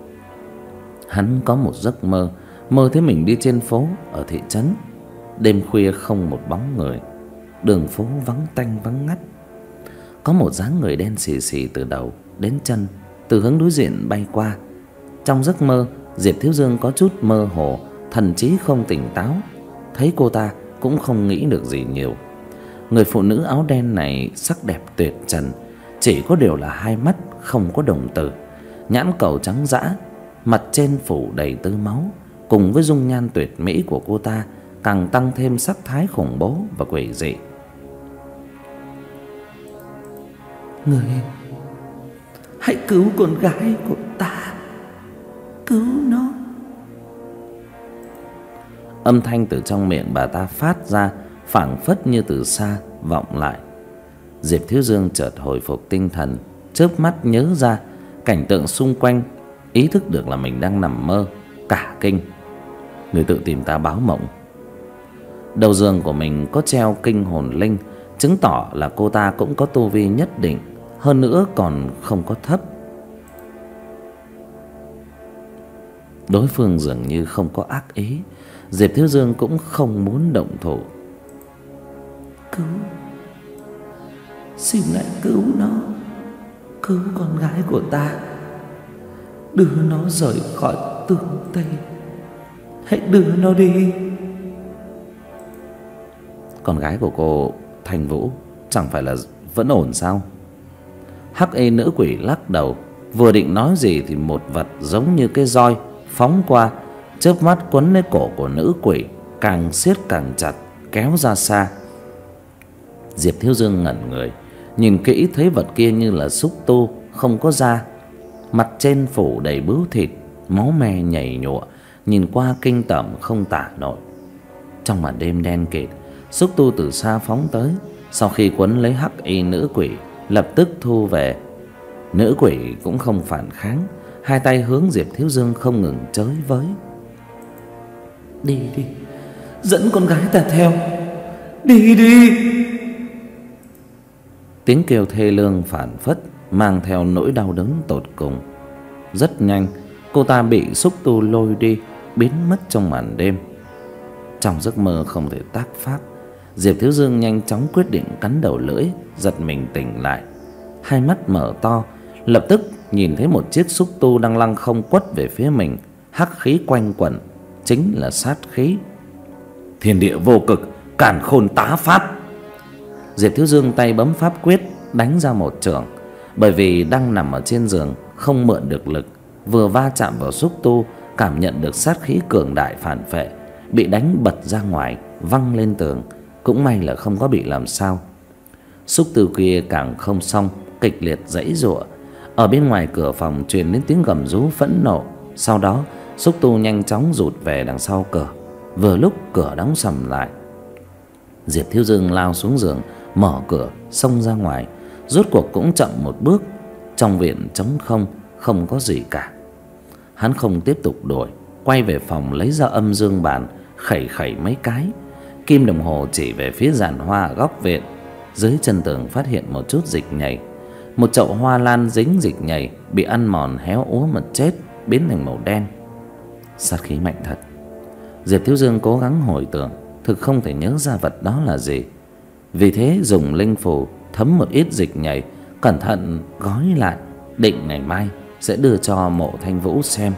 Hắn có một giấc mơ, mơ thấy mình đi trên phố ở thị trấn. Đêm khuya không một bóng người, đường phố vắng tanh vắng ngắt. Có một dáng người đen xì xì từ đầu đến chân từ hướng đối diện bay qua. Trong giấc mơ, Diệp Thiếu Dương có chút mơ hồ, thần trí không tỉnh táo. Thấy cô ta cũng không nghĩ được gì nhiều. Người phụ nữ áo đen này sắc đẹp tuyệt trần, chỉ có điều là hai mắt không có đồng tử, nhãn cầu trắng dã, mặt trên phủ đầy tơ máu. Cùng với dung nhan tuyệt mỹ của cô ta càng tăng thêm sắc thái khủng bố và quỷ dị. Người hãy cứu con gái của ta, cứu nó. Âm thanh từ trong miệng bà ta phát ra, phảng phất như từ xa vọng lại. Diệp Thiếu Dương chợt hồi phục tinh thần, chớp mắt nhớ ra cảnh tượng xung quanh, ý thức được là mình đang nằm mơ, cả kinh. Người tự tìm ta báo mộng. Đầu giường của mình có treo kinh hồn linh, chứng tỏ là cô ta cũng có tu vi nhất định, hơn nữa còn không có thấp. Đối phương dường như không có ác ý, Diệp Thiếu Dương cũng không muốn động thủ. Cứu, xin hãy cứu nó, cứu con gái của ta, đưa nó rời khỏi Tương Tây, hãy đưa nó đi. Con gái của cô Thanh Vũ chẳng phải là vẫn ổn sao? Hắc y nữ quỷ lắc đầu, vừa định nói gì thì một vật giống như cái roi phóng qua, chớp mắt quấn lấy cổ của nữ quỷ, càng siết càng chặt, kéo ra xa. Diệp Thiếu Dương ngẩn người, nhìn kỹ thấy vật kia như là xúc tu, không có da, mặt trên phủ đầy bướu thịt, máu me nhảy nhụa, nhìn qua kinh tởm không tả nổi. Trong màn đêm đen kịt, xúc tu từ xa phóng tới, sau khi quấn lấy hắc y nữ quỷ, lập tức thu về. Nữ quỷ cũng không phản kháng, hai tay hướng Diệp Thiếu Dương không ngừng chới với. Đi đi, dẫn con gái ta theo, đi đi. Tiếng kêu thê lương phảng phất, mang theo nỗi đau đớn tột cùng. Rất nhanh, cô ta bị xúc tu lôi đi, biến mất trong màn đêm. Trong giấc mơ không thể tác pháp, Diệp Thiếu Dương nhanh chóng quyết định cắn đầu lưỡi, giật mình tỉnh lại. Hai mắt mở to, lập tức nhìn thấy một chiếc xúc tu đang lăng không quất về phía mình, hắc khí quanh quẩn, chính là sát khí. Thiên địa vô cực, càn khôn tá pháp. Diệp Thiếu Dương tay bấm pháp quyết, đánh ra một chưởng. Bởi vì đang nằm ở trên giường, không mượn được lực, vừa va chạm vào xúc tu, cảm nhận được sát khí cường đại phản phệ, bị đánh bật ra ngoài, văng lên tường. Cũng may là không có bị làm sao. Xúc tu kia càng không xong, kịch liệt giãy giụa. Ở bên ngoài cửa phòng truyền đến tiếng gầm rú phẫn nộ. Sau đó xúc tu nhanh chóng rụt về đằng sau cửa. Vừa lúc cửa đóng sầm lại, Diệp Thiếu Dương lao xuống giường, mở cửa xông ra ngoài. Rốt cuộc cũng chậm một bước. Trong viện trống không, không có gì cả. Hắn không tiếp tục đuổi, quay về phòng lấy ra âm dương bàn, khẩy khẩy mấy cái. Kim đồng hồ chỉ về phía giàn hoa ở góc viện. Dưới chân tường phát hiện một chút dịch nhầy. Một chậu hoa lan dính dịch nhầy bị ăn mòn héo úa mà chết, biến thành màu đen. Sát khí mạnh thật. Diệp Thiếu Dương cố gắng hồi tưởng, thực không thể nhớ ra vật đó là gì. Vì thế dùng linh phù thấm một ít dịch nhầy, cẩn thận gói lại, định ngày mai sẽ đưa cho Mộ Thanh Vũ xem.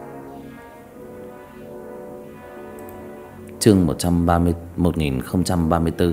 Chương một trăm ba mươi một nghìn không trăm ba mươi tư.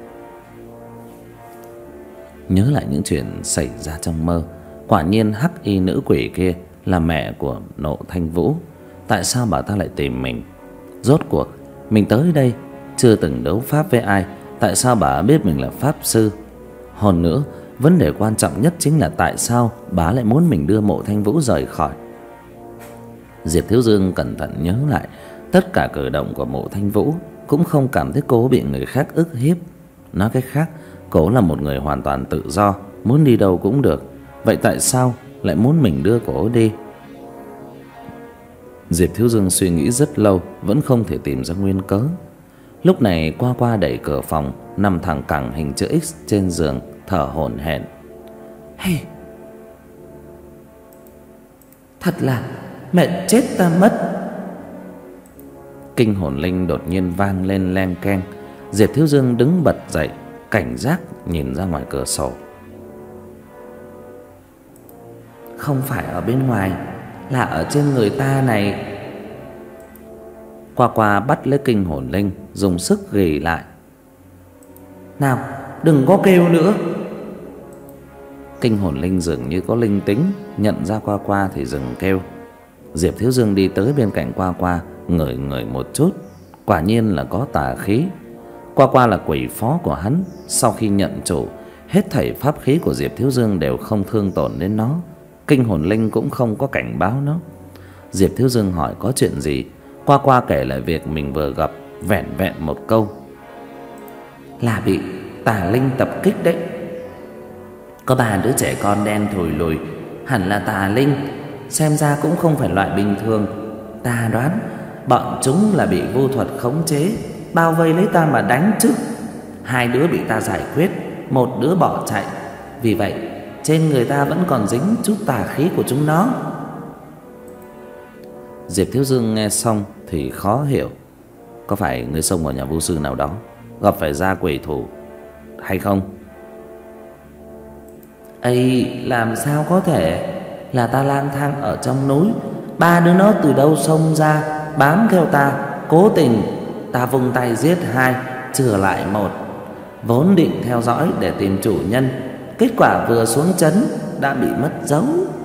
Nhớ lại những chuyện xảy ra trong mơ, quả nhiên hắc y nữ quỷ kia là mẹ của Mộ Thanh Vũ. Tại sao bà ta lại tìm mình? Rốt cuộc mình tới đây chưa từng đấu pháp với ai, tại sao bà biết mình là pháp sư? Hơn nữa, vấn đề quan trọng nhất chính là tại sao bà lại muốn mình đưa Mộ Thanh Vũ rời khỏi. Diệp Thiếu Dương cẩn thận nhớ lại tất cả cử động của Mộ Thanh Vũ, cũng không cảm thấy cô bị người khác ức hiếp. Nói cách khác, cô là một người hoàn toàn tự do, muốn đi đâu cũng được. Vậy tại sao lại muốn mình đưa cô đi? Diệp Thiếu Dương suy nghĩ rất lâu vẫn không thể tìm ra nguyên cớ. Lúc này Qua Qua đẩy cửa phòng, nằm thẳng cẳng hình chữ X trên giường, thở hổn hển. Hey, thật là mẹ chết ta mất. Kinh hồn linh đột nhiên vang lên len keng. Diệp Thiếu Dương đứng bật dậy, cảnh giác nhìn ra ngoài cửa sổ. Không phải ở bên ngoài, là ở trên người ta này. Qua Qua bắt lấy kinh hồn linh, dùng sức ghì lại. Nào, đừng có kêu nữa. Kinh hồn linh dường như có linh tính, nhận ra Qua Qua thì dừng kêu. Diệp Thiếu Dương đi tới bên cạnh Qua Qua, ngửi ngửi một chút, quả nhiên là có tà khí. Qua Qua là quỷ phó của hắn, sau khi nhận chủ, hết thảy pháp khí của Diệp Thiếu Dương đều không thương tổn đến nó. Kinh hồn linh cũng không có cảnh báo nó. Diệp Thiếu Dương hỏi có chuyện gì, Qua Qua kể lại việc mình vừa gặp, vẻn vẹn một câu: là bị tà linh tập kích đấy. Có ba đứa trẻ con đen thùi lùi, hẳn là tà linh, xem ra cũng không phải loại bình thường. Ta đoán bọn chúng là bị vu thuật khống chế, bao vây lấy ta mà đánh chứ. Hai đứa bị ta giải quyết, một đứa bỏ chạy. Vì vậy trên người ta vẫn còn dính chút tà khí của chúng nó. Diệp Thiếu Dương nghe xong thì khó hiểu. Có phải người xông vào nhà vu sư nào đó, gặp phải gia quỷ thủ hay không? Ây, làm sao có thể? Là ta lang thang ở trong núi, ba đứa nó từ đâu xông ra, bám theo ta. Cố tình ta vung tay giết hai, chừa lại một. Vốn định theo dõi để tìm chủ nhân, kết quả vừa xuống trấn đã bị mất dấu.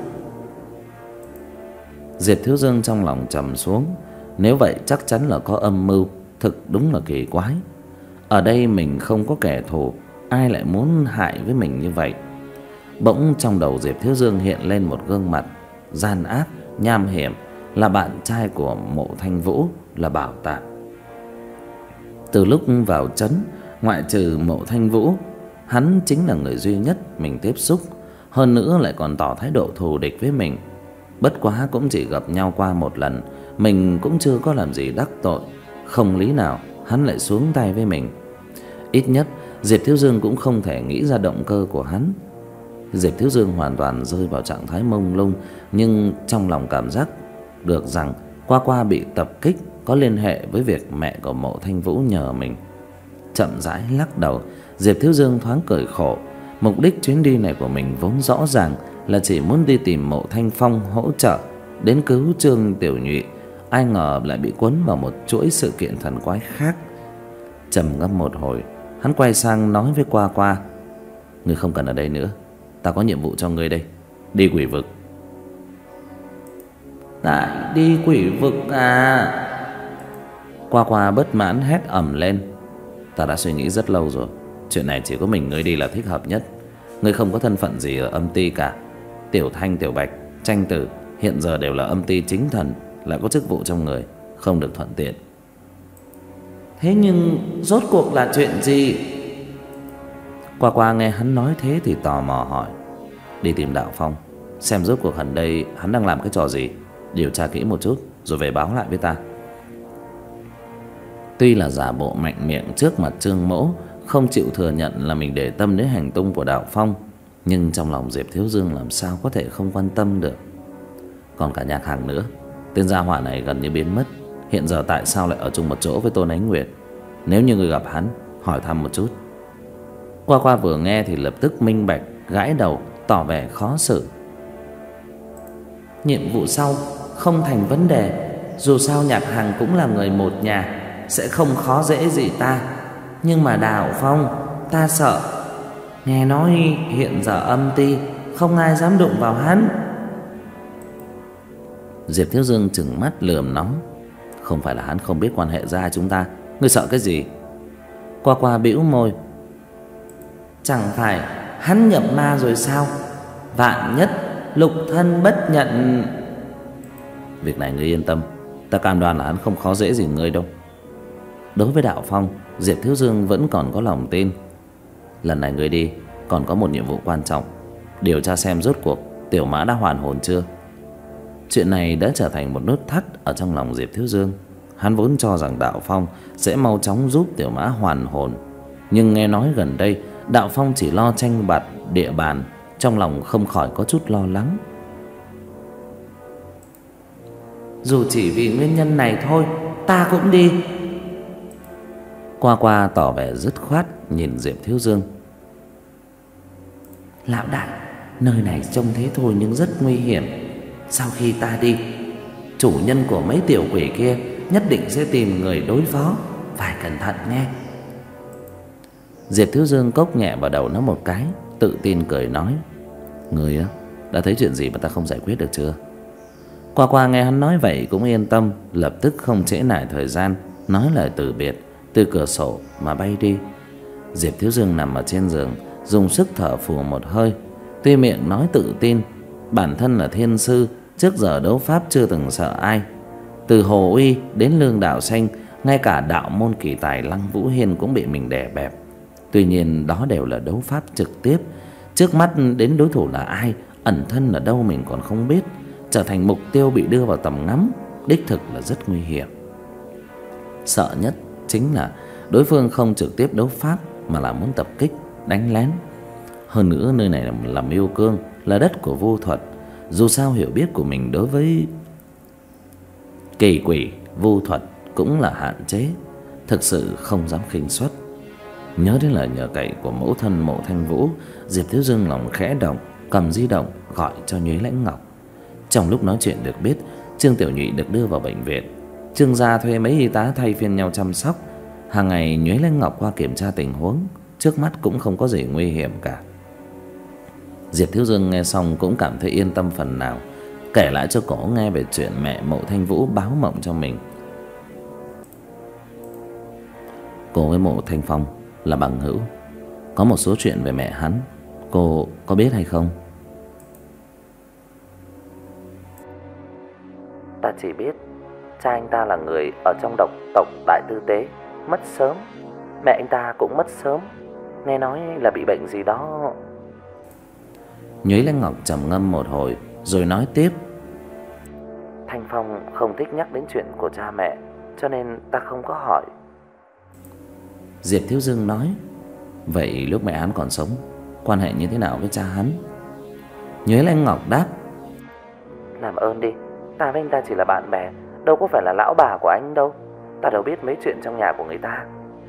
Diệp Thiếu Dương trong lòng trầm xuống. Nếu vậy chắc chắn là có âm mưu, thực đúng là kỳ quái. Ở đây mình không có kẻ thù, ai lại muốn hại với mình như vậy? Bỗng trong đầu Diệp Thiếu Dương hiện lên một gương mặt gian ác, nham hiểm, là bạn trai của Mộ Thanh Vũ, là Bảo Tạng. Từ lúc vào trấn, ngoại trừ Mộ Thanh Vũ, hắn chính là người duy nhất mình tiếp xúc, hơn nữa lại còn tỏ thái độ thù địch với mình. Bất quá cũng chỉ gặp nhau qua một lần, mình cũng chưa có làm gì đắc tội, không lý nào hắn lại xuống tay với mình. Ít nhất Diệp Thiếu Dương cũng không thể nghĩ ra động cơ của hắn. Diệp Thiếu Dương hoàn toàn rơi vào trạng thái mông lung, nhưng trong lòng cảm giác được rằng Qua Qua bị tập kích có liên hệ với việc mẹ của Mộ Thanh Vũ nhờ mình. Chậm rãi lắc đầu, Diệp Thiếu Dương thoáng cười khổ. Mục đích chuyến đi này của mình vốn rõ ràng là chỉ muốn đi tìm Mộ Thanh Phong hỗ trợ, đến cứu Trương Tiểu Nhụy. Ai ngờ lại bị cuốn vào một chuỗi sự kiện thần quái khác. Trầm ngâm một hồi, hắn quay sang nói với Qua Qua: ngươi không cần ở đây nữa, ta có nhiệm vụ cho ngươi đây. Đi quỷ vực. Lại đi quỷ vực à? Qua Qua bất mãn hét ầm lên: ta đã suy nghĩ rất lâu rồi, chuyện này chỉ có mình ngươi đi là thích hợp nhất. Ngươi không có thân phận gì ở âm ty cả. Tiểu Thanh, Tiểu Bạch, Tranh Tử hiện giờ đều là âm ty chính thần, lại có chức vụ trong người, không được thuận tiện. Thế nhưng rốt cuộc là chuyện gì? Qua Qua nghe hắn nói thế thì tò mò hỏi: đi tìm Đạo Phong, xem rốt cuộc gần đây hắn đang làm cái trò gì, điều tra kỹ một chút rồi về báo lại với ta. Tuy là giả bộ mạnh miệng trước mặt Trương Mỗ, không chịu thừa nhận là mình để tâm đến hành tung của Đạo Phong, nhưng trong lòng Diệp Thiếu Dương làm sao có thể không quan tâm được. Còn cả Nhạc Hằng nữa, tên gia hỏa này gần như biến mất, hiện giờ tại sao lại ở chung một chỗ với Tôn Ánh Nguyệt? Nếu như người gặp hắn, hỏi thăm một chút. Qua Qua vừa nghe thì lập tức minh bạch, gãi đầu tỏ vẻ khó xử. Nhiệm vụ sau không thành vấn đề, dù sao Nhạc Hằng cũng là người một nhà, sẽ không khó dễ gì ta. Nhưng mà Đạo Phong, ta sợ. Nghe nói hiện giờ âm ty, không ai dám đụng vào hắn. Diệp Thiếu Dương trừng mắt lườm nó. Không phải là hắn không biết quan hệ giữa hai chúng ta, ngươi sợ cái gì? Qua Qua bĩu môi. Chẳng phải hắn nhập ma rồi sao? Vạn nhất lục thân bất nhận. Việc này ngươi yên tâm, ta cam đoan là hắn không khó dễ gì ngươi đâu. Đối với Đạo Phong, Diệp Thiếu Dương vẫn còn có lòng tin. Lần này ngươi đi còn có một nhiệm vụ quan trọng, điều tra xem rốt cuộc Tiểu Mã đã hoàn hồn chưa. Chuyện này đã trở thành một nút thắt ở trong lòng Diệp Thiếu Dương. Hắn vốn cho rằng Đạo Phong sẽ mau chóng giúp Tiểu Mã hoàn hồn, nhưng nghe nói gần đây Đạo Phong chỉ lo tranh bạt địa bàn, trong lòng không khỏi có chút lo lắng. Dù chỉ vì nguyên nhân này thôi, ta cũng đi. Qua Qua tỏ vẻ dứt khoát nhìn Diệp Thiếu Dương. Lão đại, nơi này trông thế thôi nhưng rất nguy hiểm. Sau khi ta đi, chủ nhân của mấy tiểu quỷ kia nhất định sẽ tìm người đối phó, phải cẩn thận nghe. Diệp Thiếu Dương cốc nhẹ vào đầu nó một cái, tự tin cười nói. Người á, đã thấy chuyện gì mà ta không giải quyết được chưa? Qua Qua nghe hắn nói vậy cũng yên tâm, lập tức không trễ nải thời gian, nói lời từ biệt, từ cửa sổ mà bay đi. Diệp Thiếu Dương nằm ở trên giường, dùng sức thở phù một hơi. Tuy miệng nói tự tin, bản thân là thiên sư, trước giờ đấu pháp chưa từng sợ ai. Từ Hồ Uy đến Lương Đạo Xanh, ngay cả đạo môn kỳ tài Lăng Vũ Hiên cũng bị mình đè bẹp. Tuy nhiên đó đều là đấu pháp trực tiếp, trước mắt đến đối thủ là ai, ẩn thân ở đâu mình còn không biết, trở thành mục tiêu bị đưa vào tầm ngắm, đích thực là rất nguy hiểm. Sợ nhất chính là đối phương không trực tiếp đấu pháp mà là muốn tập kích, đánh lén. Hơn nữa nơi này là Miêu Cương, là đất của vu thuật. Dù sao hiểu biết của mình đối với kỳ quỷ, vu thuật cũng là hạn chế, thực sự không dám khinh suất. Nhớ đến lời nhờ cậy của mẫu thân Mộ Thanh Vũ, Diệp Thiếu Dương lòng khẽ động, cầm di động gọi cho Nhuế Lãnh Ngọc. Trong lúc nói chuyện được biết, Trương Tiểu Nhụy được đưa vào bệnh viện. Trương gia thuê mấy y tá thay phiên nhau chăm sóc. Hàng ngày Nhuế Lãnh Ngọc qua kiểm tra tình huống, trước mắt cũng không có gì nguy hiểm cả. Diệp Thiếu Dương nghe xong cũng cảm thấy yên tâm phần nào, kể lại cho cổ nghe về chuyện mẹ Mộ Thanh Vũ báo mộng cho mình. Cô với Mộ Thanh Phong là bằng hữu, có một số chuyện về mẹ hắn, cô có biết hay không? Ta chỉ biết cha anh ta là người ở trong độc tộc Đại Tư Tế, mất sớm. Mẹ anh ta cũng mất sớm, nghe nói là bị bệnh gì đó. Nhuế Lãnh Ngọc trầm ngâm một hồi rồi nói tiếp. Thanh Phong không thích nhắc đến chuyện của cha mẹ, cho nên ta không có hỏi. Diệp Thiếu Dương nói. Vậy lúc mẹ hắn còn sống, quan hệ như thế nào với cha hắn? Nhuế Lãnh Ngọc đáp. Làm ơn đi, ta với anh ta chỉ là bạn bè, đâu có phải là lão bà của anh đâu. Ta đâu biết mấy chuyện trong nhà của người ta.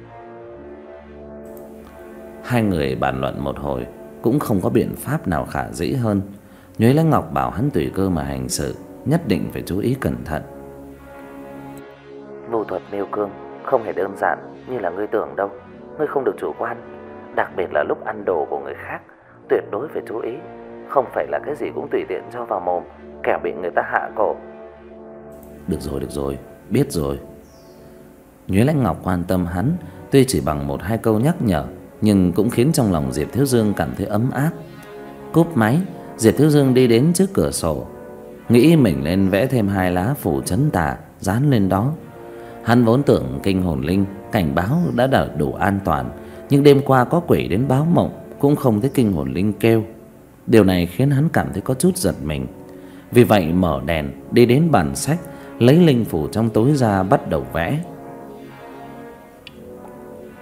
Hai người bàn luận một hồi cũng không có biện pháp nào khả dĩ hơn. Nhuế Lãnh Ngọc bảo hắn tùy cơ mà hành sự, nhất định phải chú ý cẩn thận. Vu thuật Miêu Cương không hề đơn giản như là ngươi tưởng đâu. Ngươi không được chủ quan, đặc biệt là lúc ăn đồ của người khác, tuyệt đối phải chú ý, không phải là cái gì cũng tùy tiện cho vào mồm, kẻo bị người ta hạ cổ. Được rồi, được rồi, biết rồi. Nhuế Lãnh Ngọc quan tâm hắn, tuy chỉ bằng một hai câu nhắc nhở, nhưng cũng khiến trong lòng Diệp Thiếu Dương cảm thấy ấm áp. Cúp máy, Diệp Thiếu Dương đi đến trước cửa sổ, nghĩ mình lên vẽ thêm hai lá phủ trấn tà dán lên đó. Hắn vốn tưởng kinh hồn linh cảnh báo đã đã đủ an toàn, nhưng đêm qua có quỷ đến báo mộng cũng không thấy kinh hồn linh kêu. Điều này khiến hắn cảm thấy có chút giật mình. Vì vậy mở đèn đi đến bàn sách, lấy linh phủ trong túi ra bắt đầu vẽ.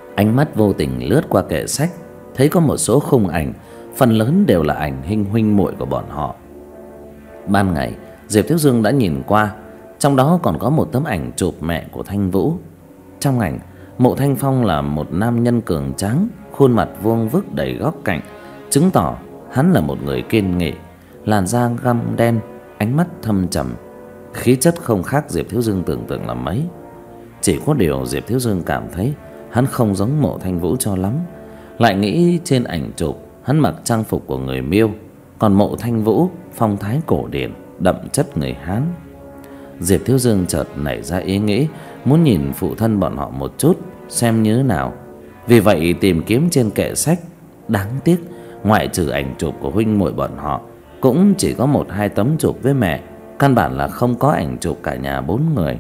Ánh mắt vô tình lướt qua kệ sách, thấy có một số khung ảnh, phần lớn đều là ảnh hình huynh muội của bọn họ. Ban ngày Diệp Thiếu Dương đã nhìn qua, trong đó còn có một tấm ảnh chụp mẹ của Thanh Vũ. Trong ảnh, Mộ Thanh Phong là một nam nhân cường tráng, khuôn mặt vuông vức đầy góc cạnh, chứng tỏ hắn là một người kiên nghị. Làn da găm đen, ánh mắt thâm trầm, khí chất không khác Diệp Thiếu Dương tưởng tượng là mấy. Chỉ có điều Diệp Thiếu Dương cảm thấy hắn không giống Mộ Thanh Vũ cho lắm. Lại nghĩ trên ảnh chụp hắn mặc trang phục của người Miêu, còn Mộ Thanh Vũ phong thái cổ điển, đậm chất người Hán. Diệp Thiếu Dương chợt nảy ra ý nghĩ muốn nhìn phụ thân bọn họ một chút xem như thế nào. Vì vậy tìm kiếm trên kệ sách. Đáng tiếc ngoại trừ ảnh chụp của huynh muội bọn họ, cũng chỉ có một hai tấm chụp với mẹ, căn bản là không có ảnh chụp cả nhà bốn người.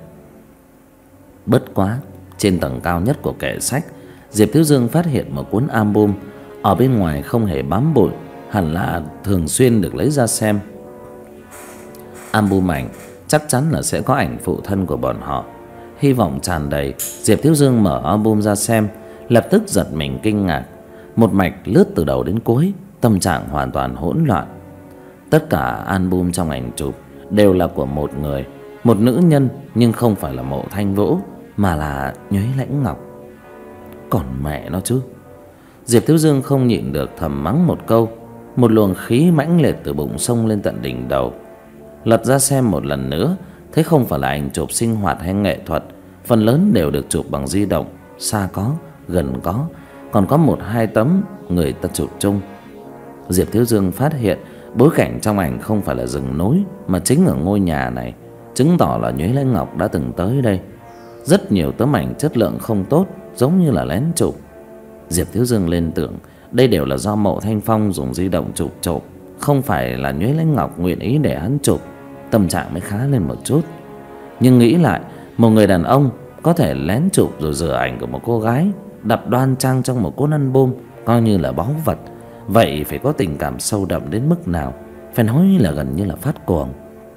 Bất quá, trên tầng cao nhất của kệ sách, Diệp Thiếu Dương phát hiện một cuốn album, ở bên ngoài không hề bám bụi, hẳn là thường xuyên được lấy ra xem. Album ảnh chắc chắn là sẽ có ảnh phụ thân của bọn họ. Hy vọng tràn đầy, Diệp Thiếu Dương mở album ra xem, lập tức giật mình kinh ngạc. Một mạch lướt từ đầu đến cuối, tâm trạng hoàn toàn hỗn loạn. Tất cả album trong ảnh chụp đều là của một người, một nữ nhân, nhưng không phải là Mộ Thanh Vũ, mà là Nhuế Lãnh Ngọc. Còn mẹ nó chứ. Diệp Thiếu Dương không nhịn được thầm mắng một câu. Một luồng khí mãnh liệt từ bụng xông lên tận đỉnh đầu. Lật ra xem một lần nữa, thấy không phải là ảnh chụp sinh hoạt hay nghệ thuật, phần lớn đều được chụp bằng di động, xa có, gần có, còn có một hai tấm người ta chụp chung. Diệp Thiếu Dương phát hiện bối cảnh trong ảnh không phải là rừng núi, mà chính ở ngôi nhà này, chứng tỏ là Nhuế Lãnh Ngọc đã từng tới đây. Rất nhiều tấm ảnh chất lượng không tốt, giống như là lén chụp. Diệp Thiếu Dương lên tưởng đây đều là do Mộ Thanh Phong dùng di động chụp trộm, không phải là Nhuế Lãnh Ngọc nguyện ý để hắn chụp. Tâm trạng mới khá lên một chút. Nhưng nghĩ lại, một người đàn ông có thể lén chụp rồi rửa ảnh của một cô gái, đặt đoan trang trong một cuốn album, coi như là báu vật, vậy phải có tình cảm sâu đậm đến mức nào, phải nói là gần như là phát cuồng.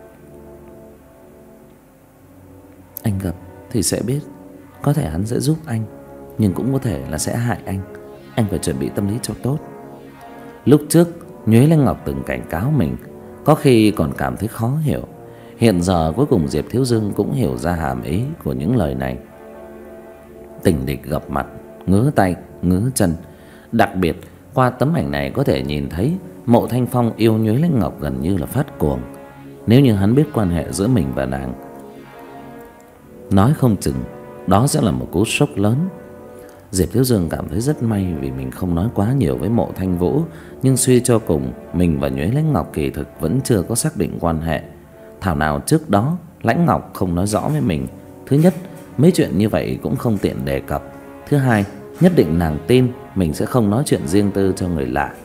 Anh gặp thì sẽ biết, có thể hắn sẽ giúp anh, nhưng cũng có thể là sẽ hại anh. Anh phải chuẩn bị tâm lý cho tốt. Lúc trước Nhuế Lãnh Ngọc từng cảnh cáo mình, có khi còn cảm thấy khó hiểu. Hiện giờ cuối cùng Diệp Thiếu Dương cũng hiểu ra hàm ý của những lời này. Tình địch gặp mặt, ngứa tay, ngứa chân. Đặc biệt qua tấm ảnh này có thể nhìn thấy Mộ Thanh Phong yêu Nhuế Lãnh Ngọc gần như là phát cuồng. Nếu như hắn biết quan hệ giữa mình và nàng, nói không chừng đó sẽ là một cú sốc lớn. Diệp Thiếu Dương cảm thấy rất may vì mình không nói quá nhiều với Mộ Thanh Vũ, nhưng suy cho cùng mình và Nhuế Lãnh Ngọc kỳ thực vẫn chưa có xác định quan hệ. Thảo nào trước đó Lãnh Ngọc không nói rõ với mình. Thứ nhất, mấy chuyện như vậy cũng không tiện đề cập. Thứ hai, nhất định nàng tin mình sẽ không nói chuyện riêng tư cho người lạ.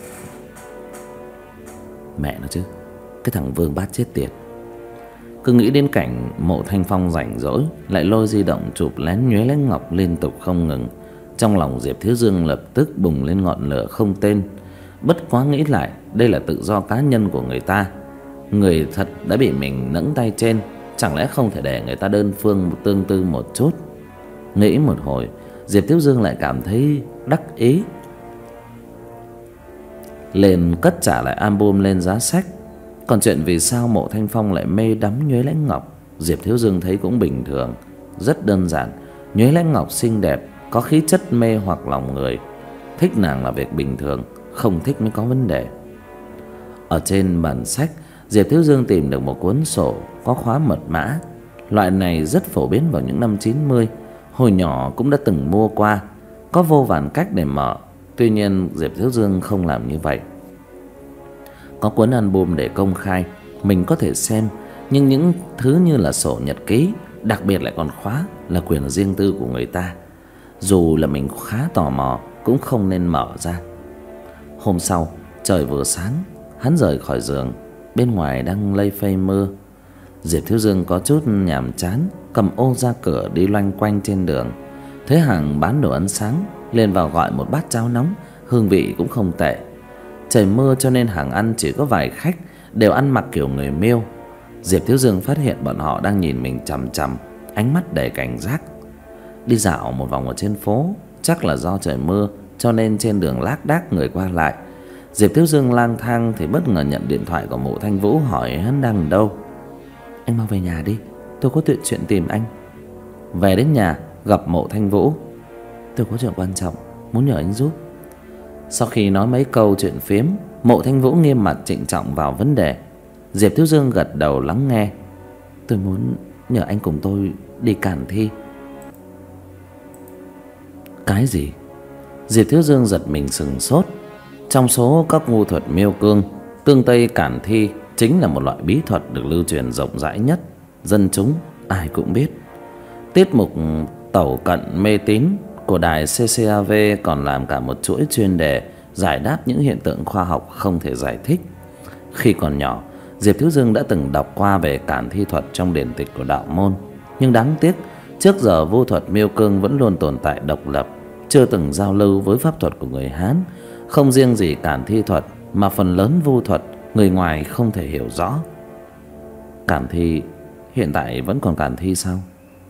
Mẹ nó chứ, cái thằng Vương Bát chết tiệt. Cứ nghĩ đến cảnh Mộ Thanh Phong rảnh rỗi lại lôi di động chụp lén Nhuế Lãnh Ngọc liên tục không ngừng, trong lòng Diệp Thiếu Dương lập tức bùng lên ngọn lửa không tên. Bất quá nghĩ lại, đây là tự do cá nhân của người ta. Người thật đã bị mình nẫng tay trên, chẳng lẽ không thể để người ta đơn phương tương tư một chút. Nghĩ một hồi, Diệp Thiếu Dương lại cảm thấy đắc ý, liền cất trả lại album lên giá sách. Còn chuyện vì sao Mộ Thanh Phong lại mê đắm Nhuế Lãnh Ngọc, Diệp Thiếu Dương thấy cũng bình thường. Rất đơn giản, Nhuế Lãnh Ngọc xinh đẹp, có khí chất mê hoặc lòng người. Thích nàng là việc bình thường, không thích mới có vấn đề. Ở trên bản sách, Diệp Thiếu Dương tìm được một cuốn sổ có khóa mật mã. Loại này rất phổ biến vào những năm chín mươi, hồi nhỏ cũng đã từng mua qua. Có vô vàn cách để mở, tuy nhiên Diệp Thiếu Dương không làm như vậy. Có cuốn album để công khai, mình có thể xem, nhưng những thứ như là sổ nhật ký, đặc biệt lại còn khóa là quyền riêng tư của người ta. Dù là mình khá tò mò cũng không nên mở ra. Hôm sau, trời vừa sáng, hắn rời khỏi giường. Bên ngoài đang lây phây mưa. Diệp Thiếu Dương có chút nhàm chán, cầm ô ra cửa đi loanh quanh trên đường. Thấy hàng bán đồ ăn sáng, lên vào gọi một bát cháo nóng, hương vị cũng không tệ. Trời mưa cho nên hàng ăn chỉ có vài khách, đều ăn mặc kiểu người Miêu. Diệp Thiếu Dương phát hiện bọn họ đang nhìn mình chằm chằm, ánh mắt đầy cảnh giác. Đi dạo một vòng ở trên phố, chắc là do trời mưa cho nên trên đường lác đác người qua lại. Diệp Thiếu Dương lang thang thì bất ngờ nhận điện thoại của Mộ Thanh Vũ hỏi hắn đang ở đâu. Anh mau về nhà đi, tôi có tuyệt chuyện tìm anh. Về đến nhà gặp Mộ Thanh Vũ. Tôi có chuyện quan trọng muốn nhờ anh giúp. Sau khi nói mấy câu chuyện phiếm, Mộ Thanh Vũ nghiêm mặt trịnh trọng vào vấn đề. Diệp Thiếu Dương gật đầu lắng nghe. Tôi muốn nhờ anh cùng tôi đi Cản Thi. Cái gì? Diệp Thiếu Dương giật mình sừng sốt. Trong số các ngu thuật miêu cương, tương Tây Cản Thi chính là một loại bí thuật được lưu truyền rộng rãi nhất, dân chúng ai cũng biết. Tiết mục Tẩu Cận Mê Tín của đài xê xê a vê còn làm cả một chuỗi chuyên đề giải đáp những hiện tượng khoa học không thể giải thích. Khi còn nhỏ, Diệp Thiếu Dương đã từng đọc qua về Cản Thi thuật trong điển tịch của đạo môn. Nhưng đáng tiếc, trước giờ vu thuật miêu cương vẫn luôn tồn tại độc lập, chưa từng giao lưu với pháp thuật của người Hán. Không riêng gì Cản Thi thuật mà phần lớn vu thuật người ngoài không thể hiểu rõ. Cản Thi hiện tại vẫn còn Cản Thi sao?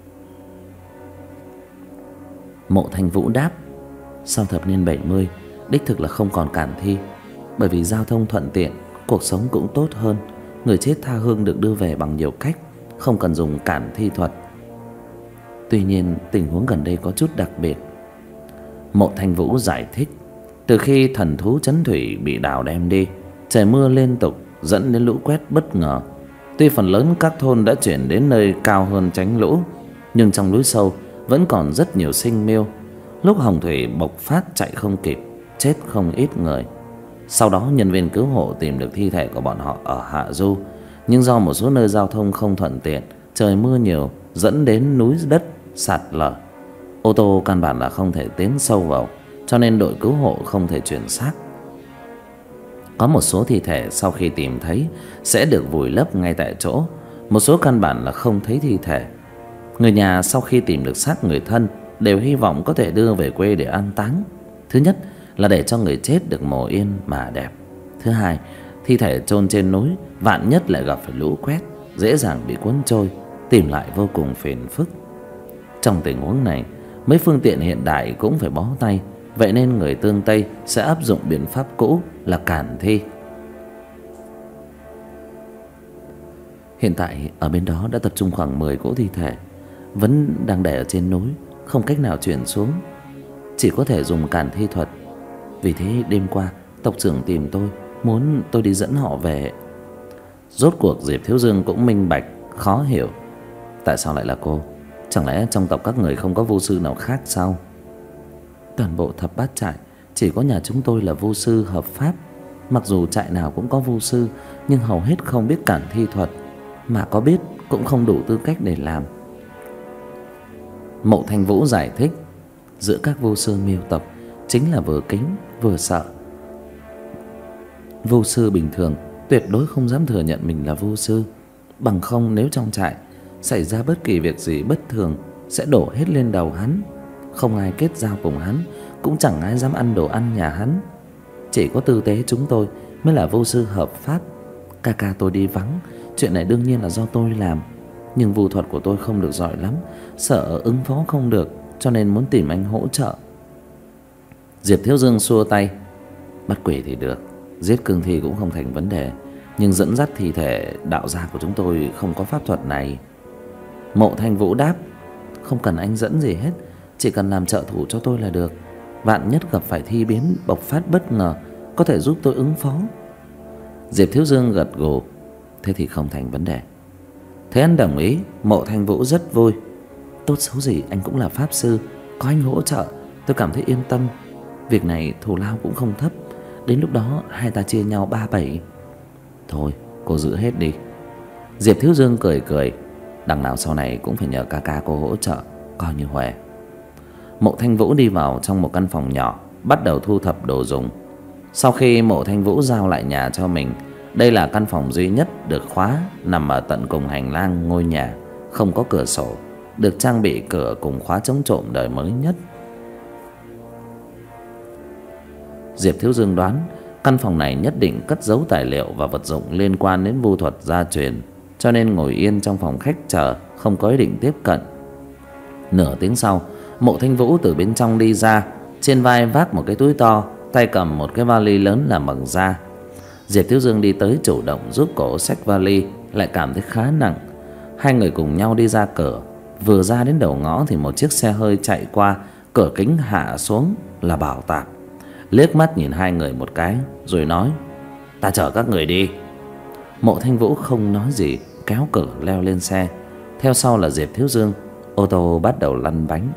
Mộ Thanh Vũ đáp. Sau thập niên bảy mươi, đích thực là không còn Cản Thi. Bởi vì giao thông thuận tiện, cuộc sống cũng tốt hơn, người chết tha hương được đưa về bằng nhiều cách, không cần dùng Cản Thi thuật. Tuy nhiên tình huống gần đây có chút đặc biệt. Mộ Thanh Vũ giải thích. Từ khi thần thú Trấn Thủy bị đào đem đi, trời mưa liên tục dẫn đến lũ quét bất ngờ. Tuy phần lớn các thôn đã chuyển đến nơi cao hơn tránh lũ, nhưng trong núi sâu vẫn còn rất nhiều sinh miêu. Lúc hồng thủy bộc phát chạy không kịp, chết không ít người. Sau đó nhân viên cứu hộ tìm được thi thể của bọn họ ở hạ du, nhưng do một số nơi giao thông không thuận tiện, trời mưa nhiều dẫn đến núi đất sạt lở, ô tô căn bản là không thể tiến sâu vào, cho nên đội cứu hộ không thể chuyển xác. Có một số thi thể sau khi tìm thấy sẽ được vùi lấp ngay tại chỗ, một số căn bản là không thấy thi thể. Người nhà sau khi tìm được xác người thân đều hy vọng có thể đưa về quê để an táng. Thứ nhất là để cho người chết được mồ yên mà đẹp. Thứ hai, thi thể chôn trên núi vạn nhất lại gặp phải lũ quét, dễ dàng bị cuốn trôi, tìm lại vô cùng phiền phức. Trong tình huống này, mấy phương tiện hiện đại cũng phải bó tay, vậy nên người tương Tây sẽ áp dụng biện pháp cũ là Cản Thi. Hiện tại ở bên đó đã tập trung khoảng mười cỗ thi thể, vẫn đang để ở trên núi, không cách nào chuyển xuống, chỉ có thể dùng Cản Thi thuật. Vì thế đêm qua tộc trưởng tìm tôi, muốn tôi đi dẫn họ về. Rốt cuộc Diệp Thiếu Dương cũng minh bạch, khó hiểu. Tại sao lại là cô? Chẳng lẽ trong tộc các người không có vu sư nào khác sao? Toàn bộ thập bát trại chỉ có nhà chúng tôi là vu sư hợp pháp. Mặc dù trại nào cũng có vu sư, nhưng hầu hết không biết Cản Thi thuật, mà có biết cũng không đủ tư cách để làm. Mộ Thanh Vũ giải thích. Giữa các vu sư miêu tộc chính là vừa kính vừa sợ. Vu sư bình thường tuyệt đối không dám thừa nhận mình là vu sư, bằng không nếu trong trại xảy ra bất kỳ việc gì bất thường sẽ đổ hết lên đầu hắn. Không ai kết giao cùng hắn, cũng chẳng ai dám ăn đồ ăn nhà hắn. Chỉ có tư tế chúng tôi mới là vu sư hợp pháp. Ca ca tôi đi vắng, chuyện này đương nhiên là do tôi làm, nhưng vu thuật của tôi không được giỏi lắm, sợ ứng phó không được, cho nên muốn tìm anh hỗ trợ. Diệp Thiếu Dương xua tay. Bắt quỷ thì được, giết cương thi cũng không thành vấn đề, nhưng dẫn dắt thi thể đạo gia của chúng tôi không có pháp thuật này. Mộ Thanh Vũ đáp. Không cần anh dẫn gì hết, chỉ cần làm trợ thủ cho tôi là được. Vạn nhất gặp phải thi biến bộc phát bất ngờ, có thể giúp tôi ứng phó. Diệp Thiếu Dương gật gù. Thế thì không thành vấn đề. Thế anh đồng ý, Mộ Thanh Vũ rất vui. Tốt xấu gì anh cũng là pháp sư, có anh hỗ trợ tôi cảm thấy yên tâm. Việc này thù lao cũng không thấp, đến lúc đó hai ta chia nhau ba bảy. Thôi cô giữ hết đi. Diệp Thiếu Dương cười cười. Đằng nào sau này cũng phải nhờ ca ca cô hỗ trợ, coi như huề. Mộ Thanh Vũ đi vào trong một căn phòng nhỏ, bắt đầu thu thập đồ dùng. Sau khi Mộ Thanh Vũ giao lại nhà cho mình, đây là căn phòng duy nhất được khóa, nằm ở tận cùng hành lang ngôi nhà, không có cửa sổ, được trang bị cửa cùng khóa chống trộm đời mới nhất. Diệp Thiếu Dương đoán căn phòng này nhất định cất giấu tài liệu và vật dụng liên quan đến vu thuật gia truyền, cho nên ngồi yên trong phòng khách chờ, không có ý định tiếp cận. Nửa tiếng sau, Mộ Thanh Vũ từ bên trong đi ra, trên vai vác một cái túi to, tay cầm một cái vali lớn làm bằng da. Diệp Thiếu Dương đi tới chủ động giúp cổ xách vali, lại cảm thấy khá nặng. Hai người cùng nhau đi ra cửa. Vừa ra đến đầu ngõ thì một chiếc xe hơi chạy qua, cửa kính hạ xuống là Bảo Tạp. Liếc mắt nhìn hai người một cái rồi nói: "Ta chở các người đi." Mộ Thanh Vũ không nói gì, kéo cửa leo lên xe. Theo sau là Diệp Thiếu Dương. Ô tô bắt đầu lăn bánh.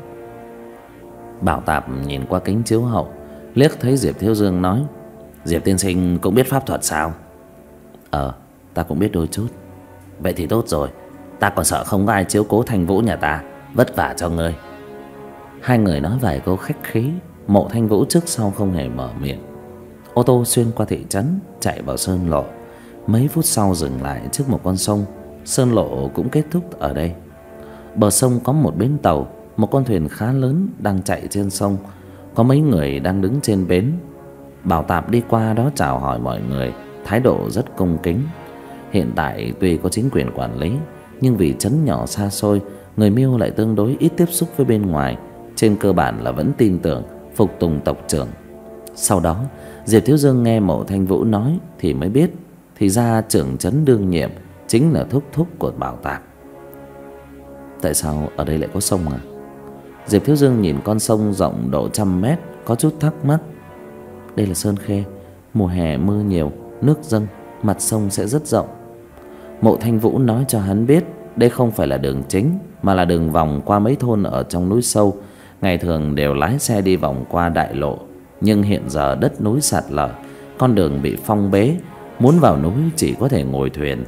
Bảo Tạp nhìn qua kính chiếu hậu, liếc thấy Diệp Thiếu Dương nói: "Diệp tiên sinh cũng biết pháp thuật sao?" "Ờ, ta cũng biết đôi chút." "Vậy thì tốt rồi, ta còn sợ không có ai chiếu cố Thanh Vũ nhà ta, vất vả cho ngươi." Hai người nói vài câu khách khí. Mộ Thanh Vũ trước sau không hề mở miệng. Ô tô xuyên qua thị trấn, chạy vào sơn lộ. Mấy phút sau dừng lại trước một con sông. Sơn lộ cũng kết thúc ở đây. Bờ sông có một bến tàu, một con thuyền khá lớn đang chạy trên sông. Có mấy người đang đứng trên bến. Bảo Tạp đi qua đó chào hỏi mọi người, thái độ rất cung kính. Hiện tại tuy có chính quyền quản lý, nhưng vì trấn nhỏ xa xôi, người Miêu lại tương đối ít tiếp xúc với bên ngoài. Trên cơ bản là vẫn tin tưởng, phục tùng tộc trưởng. Sau đó Diệp Thiếu Dương nghe Mộ Thanh Vũ nói thì mới biết, thì ra trưởng trấn đương nhiệm chính là thúc thúc của Bảo Tạp. Tại sao ở đây lại có sông à? Diệp Thiếu Dương nhìn con sông rộng độ trăm mét, có chút thắc mắc. Đây là Sơn Khê, mùa hè mưa nhiều, nước dâng, mặt sông sẽ rất rộng. Mộ Thanh Vũ nói cho hắn biết đây không phải là đường chính, mà là đường vòng qua mấy thôn ở trong núi sâu. Ngày thường đều lái xe đi vòng qua đại lộ, nhưng hiện giờ đất núi sạt lở, con đường bị phong bế, muốn vào núi chỉ có thể ngồi thuyền.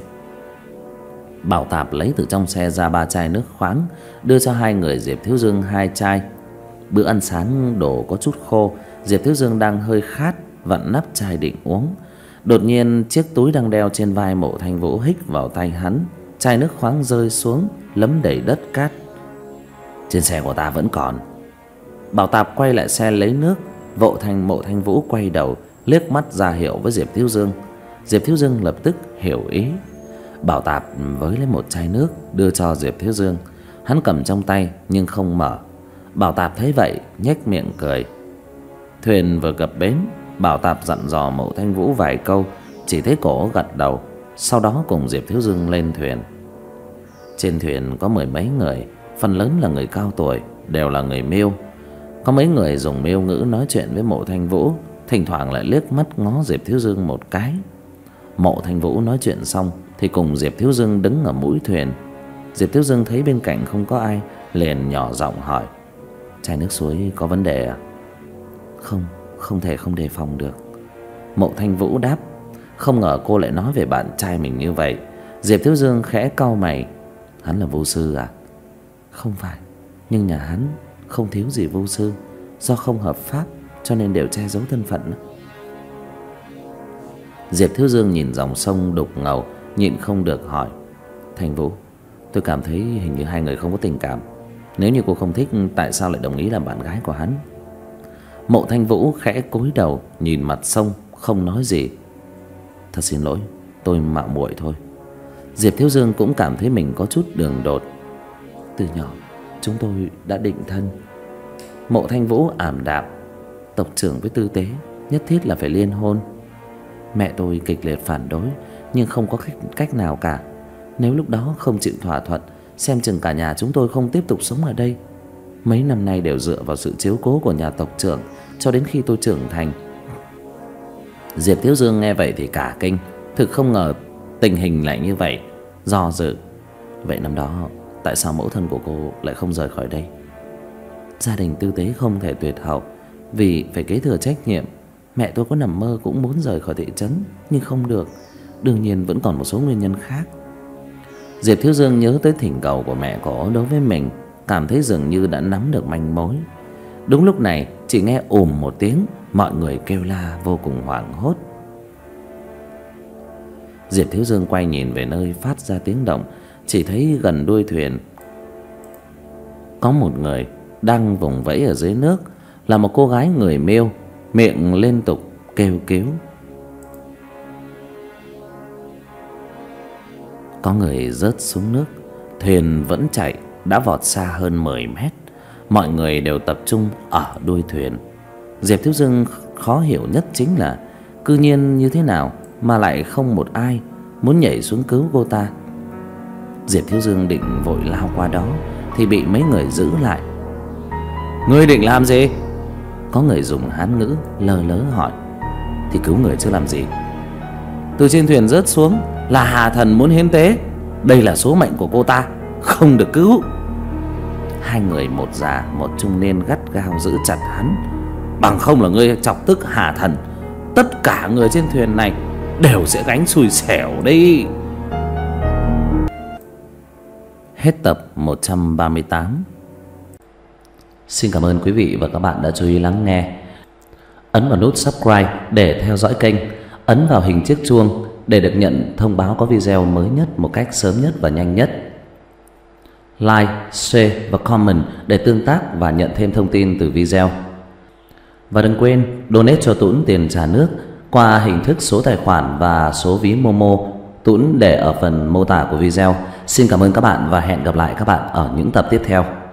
Bảo Tạp lấy từ trong xe ra ba chai nước khoáng, đưa cho hai người Diệp Thiếu Dương hai chai. Bữa ăn sáng đồ có chút khô, Diệp Thiếu Dương đang hơi khát, vặn nắp chai định uống. Đột nhiên chiếc túi đang đeo trên vai Mộ Thanh Vũ hích vào tay hắn, chai nước khoáng rơi xuống, lấm đầy đất cát. "Trên xe của ta vẫn còn." Bảo Tạp quay lại xe lấy nước. Vộ Thanh Mộ Thanh Vũ quay đầu, liếc mắt ra hiệu với Diệp Thiếu Dương. Diệp Thiếu Dương lập tức hiểu ý. Bảo Tạp với lấy một chai nước đưa cho Diệp Thiếu Dương. Hắn cầm trong tay nhưng không mở. Bảo Tạp thấy vậy nhếch miệng cười. Thuyền vừa cập bến, Bảo Tạp dặn dò Mộ Thanh Vũ vài câu, chỉ thấy cổ gật đầu. Sau đó cùng Diệp Thiếu Dương lên thuyền. Trên thuyền có mười mấy người, phần lớn là người cao tuổi, đều là người Miêu. Có mấy người dùng Miêu ngữ nói chuyện với Mộ Thanh Vũ, thỉnh thoảng lại liếc mắt ngó Diệp Thiếu Dương một cái. Mộ Thanh Vũ nói chuyện xong thì cùng Diệp Thiếu Dương đứng ở mũi thuyền. Diệp Thiếu Dương thấy bên cạnh không có ai, liền nhỏ giọng hỏi: "Chai nước suối có vấn đề à?" "Không, không thể không đề phòng được." Mộ Thanh Vũ đáp. Không ngờ cô lại nói về bạn trai mình như vậy. Diệp Thiếu Dương khẽ cau mày. "Hắn là vô sư à?" "Không phải, nhưng nhà hắn không thiếu gì vô sư, do không hợp pháp cho nên đều che giấu thân phận." Diệp Thiếu Dương nhìn dòng sông đục ngầu, nhịn không được hỏi: "Thanh Vũ, tôi cảm thấy hình như hai người không có tình cảm. Nếu như cô không thích, tại sao lại đồng ý làm bạn gái của hắn?" Mộ Thanh Vũ khẽ cúi đầu nhìn mặt sông, không nói gì. "Thật xin lỗi, tôi mạo muội thôi." Diệp Thiếu Dương cũng cảm thấy mình có chút đường đột. "Từ nhỏ chúng tôi đã định thân." Mộ Thanh Vũ ảm đạm. "Tộc trưởng với tư tế nhất thiết là phải liên hôn. Mẹ tôi kịch liệt phản đối, nhưng không có cách, cách nào cả. Nếu lúc đó không chịu thỏa thuận, xem chừng cả nhà chúng tôi không tiếp tục sống ở đây. Mấy năm nay đều dựa vào sự chiếu cố của nhà tộc trưởng cho đến khi tôi trưởng thành." Diệp Thiếu Dương nghe vậy thì cả kinh. Thực không ngờ tình hình lại như vậy. Do dự: "Vậy năm đó tại sao mẫu thân của cô lại không rời khỏi đây?" "Gia đình tư tế không thể tuyệt hậu, vì phải kế thừa trách nhiệm. Mẹ tôi có nằm mơ cũng muốn rời khỏi thị trấn, nhưng không được. Đương nhiên vẫn còn một số nguyên nhân khác." Diệp Thiếu Dương nhớ tới thỉnh cầu của mẹ cổ đối với mình, cảm thấy dường như đã nắm được manh mối. Đúng lúc này chỉ nghe ùm một tiếng, mọi người kêu la vô cùng hoảng hốt. Diệp Thiếu Dương quay nhìn về nơi phát ra tiếng động, chỉ thấy gần đuôi thuyền có một người đang vùng vẫy ở dưới nước, là một cô gái người Miêu, miệng liên tục kêu cứu. Có người rớt xuống nước. Thuyền vẫn chạy, đã vọt xa hơn mười mét. mọi người đều tập trung ở đuôi thuyền. Diệp Thiếu Dương khó hiểu nhất chính là cư nhiên như thế nào mà lại không một ai muốn nhảy xuống cứu cô ta. Diệp Thiếu Dương định vội lao qua đó thì bị mấy người giữ lại. Ngươi định làm gì? Có người dùng Hán ngữ lơ lớ hỏi. Thì cứu người chứ làm gì. Từ trên thuyền rớt xuống là Hà Thần muốn hiến tế. Đây là số mệnh của cô ta, không được cứu. Hai người, một già một trung niên, gắt gao giữ chặt hắn. Bằng không là ngươi chọc tức Hà Thần, tất cả người trên thuyền này đều sẽ gánh xui xẻo đấy. Hết tập một trăm ba mươi tám. Xin cảm ơn quý vị và các bạn đã chú ý lắng nghe. Ấn vào nút subscribe để theo dõi kênh. Ấn vào hình chiếc chuông để được nhận thông báo có video mới nhất một cách sớm nhất và nhanh nhất. Like, share và comment để tương tác và nhận thêm thông tin từ video. Và đừng quên donate cho Tuấn tiền trả nước qua hình thức số tài khoản và số ví Momo. Tuấn để ở phần mô tả của video. Xin cảm ơn các bạn và hẹn gặp lại các bạn ở những tập tiếp theo.